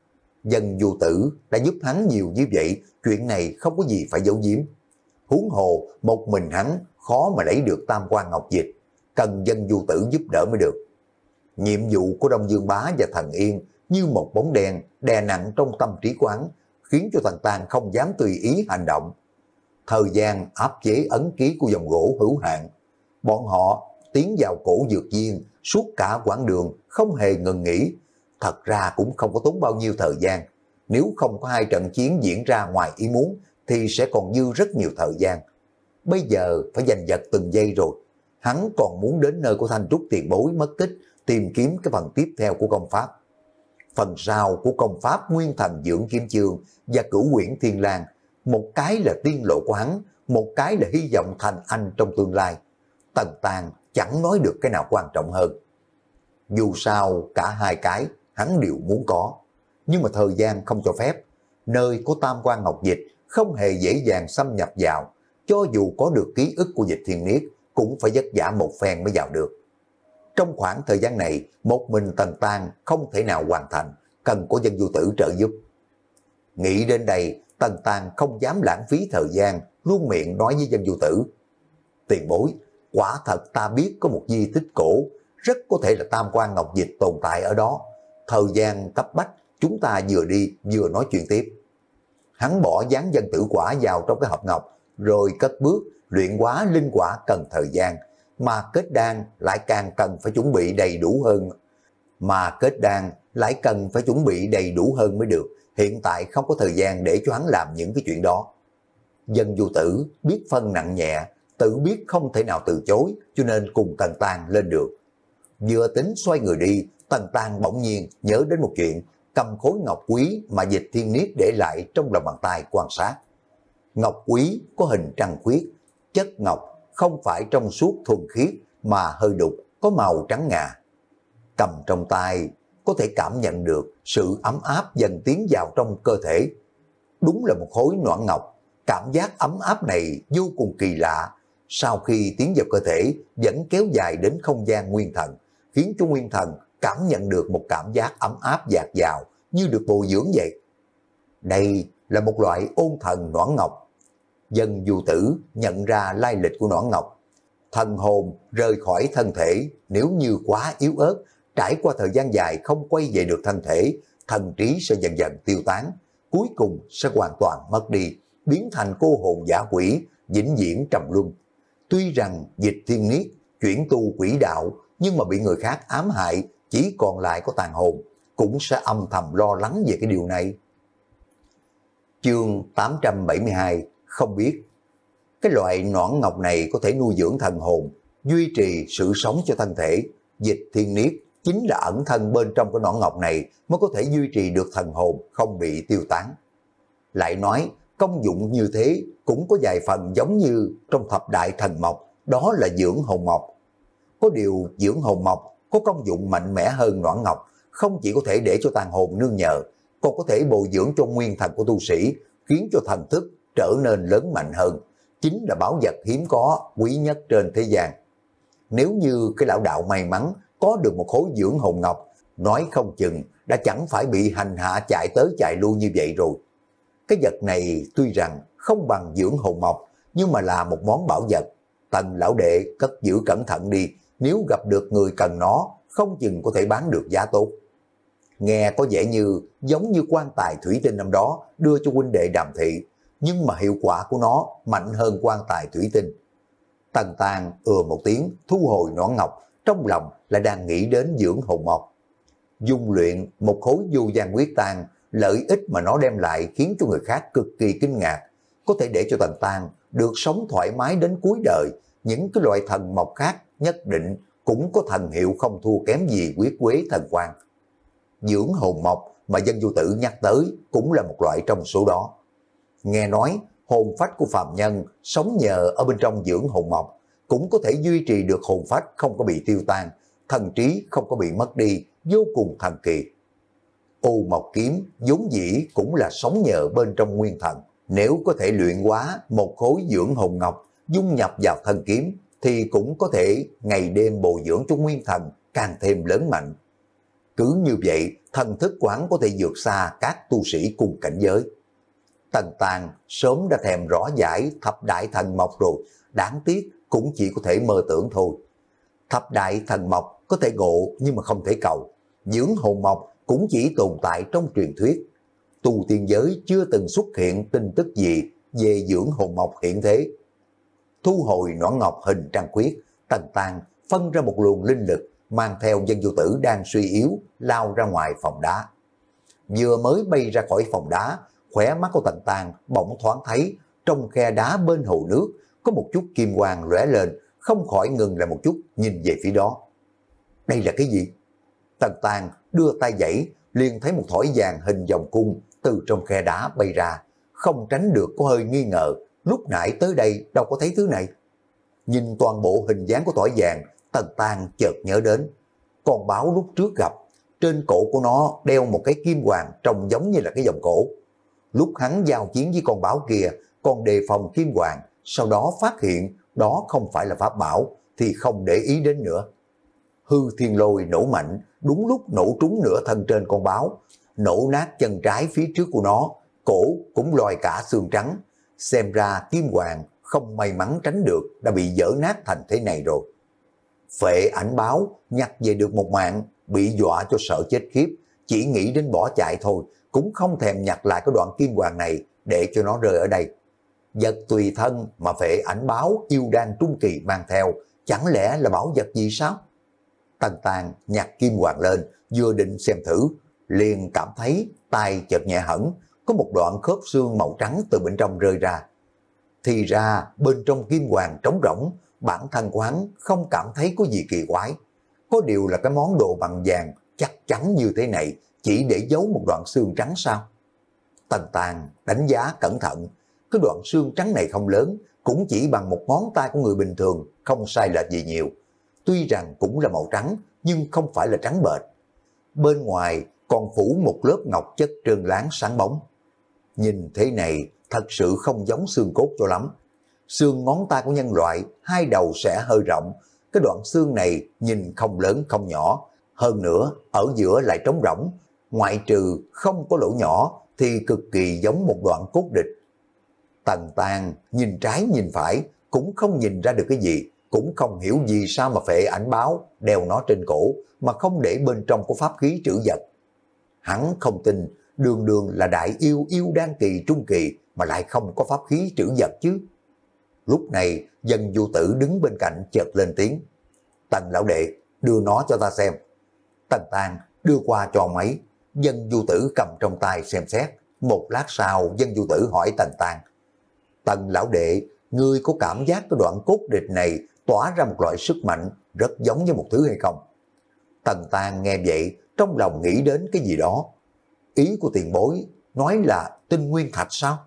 Dân du tử đã giúp hắn nhiều như vậy, chuyện này không có gì phải giấu giếm. Huống hồ một mình hắn khó mà lấy được Tam Quan Ngọc Dịch, cần dân du tử giúp đỡ mới được. Nhiệm vụ của Đông Dương Bá và Thần Yên như một bóng đèn đè nặng trong tâm trí của hắn, khiến cho Tần Tàng không dám tùy ý hành động. Thời gian áp chế ấn ký của dòng gỗ hữu hạn, bọn họ tiến vào cổ dược viên suốt cả quãng đường không hề ngừng nghỉ, thật ra cũng không có tốn bao nhiêu thời gian. Nếu không có hai trận chiến diễn ra ngoài ý muốn thì sẽ còn dư rất nhiều thời gian. Bây giờ phải giành giật từng giây rồi. Hắn còn muốn đến nơi của Thanh Trúc tiền bối mất tích, tìm kiếm cái phần tiếp theo của công pháp. Phần sau của công pháp Nguyên Thần Dưỡng Kiếm Chương và Cửu Quyển Thiên Lang, một cái là tiên lộ của hắn, một cái là hy vọng thành anh trong tương lai. Tần Tàng chẳng nói được cái nào quan trọng hơn. Dù sao cả hai cái hắn đều muốn có, nhưng mà thời gian không cho phép. Nơi có Tam Quan Ngọc Dịch không hề dễ dàng xâm nhập vào, cho dù có được ký ức của Dịch Thiên Niết cũng phải vất vả một phen mới vào được. Trong khoảng thời gian này, một mình Tần Tàng không thể nào hoàn thành, cần có dân du tử trợ giúp. Nghĩ đến đây, Tần Tàng không dám lãng phí thời gian, luôn miệng nói với dân du tử, tiền bối, quả thật ta biết có một di tích cổ, rất có thể là Tam Quan Ngọc Dịch tồn tại ở đó. Thời gian cấp bách, chúng ta vừa đi vừa nói chuyện tiếp. Hắn bỏ dán dân tử quả vào trong cái hộp ngọc, rồi cất bước. Luyện hóa linh quả cần thời gian, mà kết đan lại càng cần phải chuẩn bị đầy đủ hơn. Mà kết đan lại cần phải chuẩn bị đầy đủ hơn mới được. Hiện tại không có thời gian để cho hắn làm những cái chuyện đó. Dân du tử biết phân nặng nhẹ, tự biết không thể nào từ chối, cho nên cùng Tần Tàng lên được. Vừa tính xoay người đi, Tần Tàng bỗng nhiên nhớ đến một chuyện, cầm khối ngọc quý mà Dịch Thiên Niết để lại trong lòng bàn tay quan sát. Ngọc quý có hình trăng khuyết, chất ngọc không phải trong suốt thuần khiết mà hơi đục, có màu trắng ngà. Cầm trong tay có thể cảm nhận được sự ấm áp dần tiến vào trong cơ thể. Đúng là một khối noãn ngọc, cảm giác ấm áp này vô cùng kỳ lạ. Sau khi tiến vào cơ thể vẫn kéo dài đến không gian nguyên thần, khiến cho nguyên thần cảm nhận được một cảm giác ấm áp dạt dào như được bồi dưỡng vậy. Đây là một loại ôn thần noãn ngọc. Dân du tử nhận ra lai lịch của noãn ngọc. Thần hồn rời khỏi thân thể nếu như quá yếu ớt, trải qua thời gian dài không quay về được thân thể, thần trí sẽ dần dần tiêu tán, cuối cùng sẽ hoàn toàn mất đi, biến thành cô hồn dã quỷ, vĩnh viễn trầm luân. Tuy rằng Dịch Thiên Niết chuyển tu quỷ đạo, nhưng mà bị người khác ám hại, chỉ còn lại có tàn hồn, cũng sẽ âm thầm lo lắng về cái điều này. Chương tám trăm bảy mươi hai, không biết. Cái loại noãn ngọc này có thể nuôi dưỡng thần hồn, duy trì sự sống cho thân thể. Dịch Thiên Niết chính là ẩn thân bên trong cái noãn ngọc này mới có thể duy trì được thần hồn không bị tiêu tán. Lại nói, công dụng như thế cũng có vài phần giống như trong thập đại thần mộc, đó là dưỡng hồn mộc. Có điều dưỡng hồn mộc có công dụng mạnh mẽ hơn noãn ngọc, không chỉ có thể để cho tàn hồn nương nhờ, còn có thể bồi dưỡng cho nguyên thần của tu sĩ, khiến cho thần thức trở nên lớn mạnh hơn, chính là báu vật hiếm có, quý nhất trên thế gian. Nếu như cái lão đạo may mắn có được một khối dưỡng hồn ngọc, nói không chừng đã chẳng phải bị hành hạ chạy tới chạy lui như vậy rồi. Cái vật này tuy rằng không bằng dưỡng hồn mộc, nhưng mà là một món bảo vật. Tần lão đệ cất giữ cẩn thận đi, nếu gặp được người cần nó, không chừng có thể bán được giá tốt. Nghe có vẻ như giống như quan tài thủy tinh năm đó đưa cho huynh đệ Đàm Thị, nhưng mà hiệu quả của nó mạnh hơn quan tài thủy tinh. Tần Tàng ừa một tiếng, thu hồi nón ngọc, trong lòng là đang nghĩ đến dưỡng hồn mộc. Dung luyện một khối vô gian quyết tang, lợi ích mà nó đem lại khiến cho người khác cực kỳ kinh ngạc, có thể để cho Tần Tàng được sống thoải mái đến cuối đời. Những cái loại thần mộc khác nhất định cũng có thần hiệu không thua kém gì huyết quế thần quang. Dưỡng hồn mộc mà Dân Vô Tử nhắc tới cũng là một loại trong số đó. Nghe nói hồn phách của phàm nhân sống nhờ ở bên trong dưỡng hồn mộc cũng có thể duy trì được hồn phách không có bị tiêu tan, thần trí không có bị mất đi, vô cùng thần kỳ. U Mộc Kiếm vốn dĩ cũng là sống nhờ bên trong nguyên thần, nếu có thể luyện hóa một khối dưỡng hồn ngọc dung nhập vào thân kiếm thì cũng có thể ngày đêm bồi dưỡng cho nguyên thần càng thêm lớn mạnh. Cứ như vậy, thần thức của hắn có thể vượt xa các tu sĩ cùng cảnh giới. Tần Tàng sớm đã thèm rõ giải thập đại thần mộc rồi, đáng tiếc cũng chỉ có thể mơ tưởng thôi. Thập đại thần mộc có thể ngộ nhưng mà không thể cầu. Dưỡng hồn mộc cũng chỉ tồn tại trong truyền thuyết. Tu tiên giới chưa từng xuất hiện tin tức gì về dưỡng hồn mộc hiện thế. Thu hồi nón ngọc hình trăng khuyết, Tần Tàng phân ra một luồng linh lực, mang theo Dân Vô Tử đang suy yếu, lao ra ngoài phòng đá. Vừa mới bay ra khỏi phòng đá, khóe mắt của Tần Tàng bỗng thoáng thấy trong khe đá bên hồ nước có một chút kim quang lóe lên, không khỏi ngừng lại một chút nhìn về phía đó. Đây là cái gì? Tần Tàng đưa tay giãy, liền thấy một thỏi vàng hình vòng cung từ trong khe đá bay ra, không tránh được có hơi nghi ngờ, lúc nãy tới đây đâu có thấy thứ này. Nhìn toàn bộ hình dáng của thỏi vàng, Tần Tàng chợt nhớ đến con báo lúc trước gặp, trên cổ của nó đeo một cái kim hoàng trông giống như là cái vòng cổ. Lúc hắn giao chiến với con báo kia, còn đề phòng kim hoàng, sau đó phát hiện đó không phải là pháp bảo thì không để ý đến nữa. Hư thiên lôi nổ mạnh, đúng lúc nổ trúng nửa thân trên con báo, nổ nát chân trái phía trước của nó, cổ cũng lòi cả xương trắng. Xem ra kim hoàng không may mắn tránh được, đã bị vỡ nát thành thế này rồi. Phệ ảnh báo nhặt về được một mạng, bị dọa cho sợ chết khiếp, chỉ nghĩ đến bỏ chạy thôi, cũng không thèm nhặt lại cái đoạn kim hoàng này để cho nó rơi ở đây. Vật tùy thân mà phệ ảnh báo yêu đan trung kỳ mang theo, chẳng lẽ là bảo vật gì sao? Tần Tàng nhặt kim hoàng lên, vừa định xem thử, liền cảm thấy tay chợt nhẹ hẳn, có một đoạn khớp xương màu trắng từ bên trong rơi ra. Thì ra bên trong kim hoàng trống rỗng, bản thân của hắn không cảm thấy có gì kỳ quái. Có điều là cái món đồ bằng vàng chắc chắn như thế này chỉ để giấu một đoạn xương trắng sao? Tần Tàng đánh giá cẩn thận, cái đoạn xương trắng này không lớn, cũng chỉ bằng một ngón tay của người bình thường, không sai lệch gì nhiều. Tuy rằng cũng là màu trắng, nhưng không phải là trắng bệch. Bên ngoài còn phủ một lớp ngọc chất trơn láng sáng bóng. Nhìn thế này thật sự không giống xương cốt cho lắm. Xương ngón tay của nhân loại hai đầu sẽ hơi rộng, cái đoạn xương này nhìn không lớn không nhỏ, hơn nữa ở giữa lại trống rỗng, ngoại trừ không có lỗ nhỏ thì cực kỳ giống một đoạn cốt địch. Tần Tàng nhìn trái nhìn phải cũng không nhìn ra được cái gì, cũng không hiểu vì sao mà phệ ảnh báo đeo nó trên cổ mà không để bên trong có pháp khí trữ vật. Hắn không tin đường đường là đại yêu yêu đan kỳ trung kỳ mà lại không có pháp khí trữ vật chứ. Lúc này Dân Vô Tử đứng bên cạnh chợt lên tiếng: Tần lão đệ, đưa nó cho ta xem. Tần Tàng đưa qua cho mấy, Dân Vô Tử cầm trong tay xem xét. Một lát sau Dân Vô Tử hỏi Tần Tàng: Tần lão đệ, ngươi có cảm giác cái đoạn cốt địch này tỏa ra một loại sức mạnh rất giống như một thứ hay không? Tần Tàng nghe vậy trong lòng nghĩ đến cái gì đó. Ý của tiền bối nói là tinh nguyên thạch sao?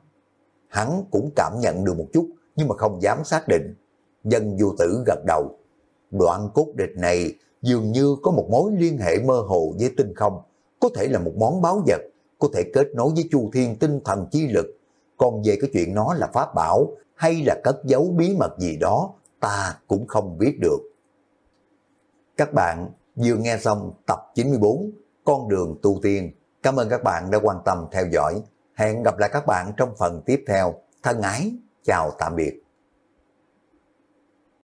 Hắn cũng cảm nhận được một chút nhưng mà không dám xác định. Dân Vô Tử gật đầu. Đoạn cốt địch này dường như có một mối liên hệ mơ hồ với tinh không, có thể là một món báu vật, có thể kết nối với Chu Thiên tinh thần chi lực. Còn về cái chuyện nó là pháp bảo hay là cất giấu bí mật gì đó, ta cũng không biết được. Các bạn vừa nghe xong tập chín mươi bốn Con đường tu tiên. Cảm ơn các bạn đã quan tâm theo dõi. Hẹn gặp lại các bạn trong phần tiếp theo. Thân ái, chào tạm biệt.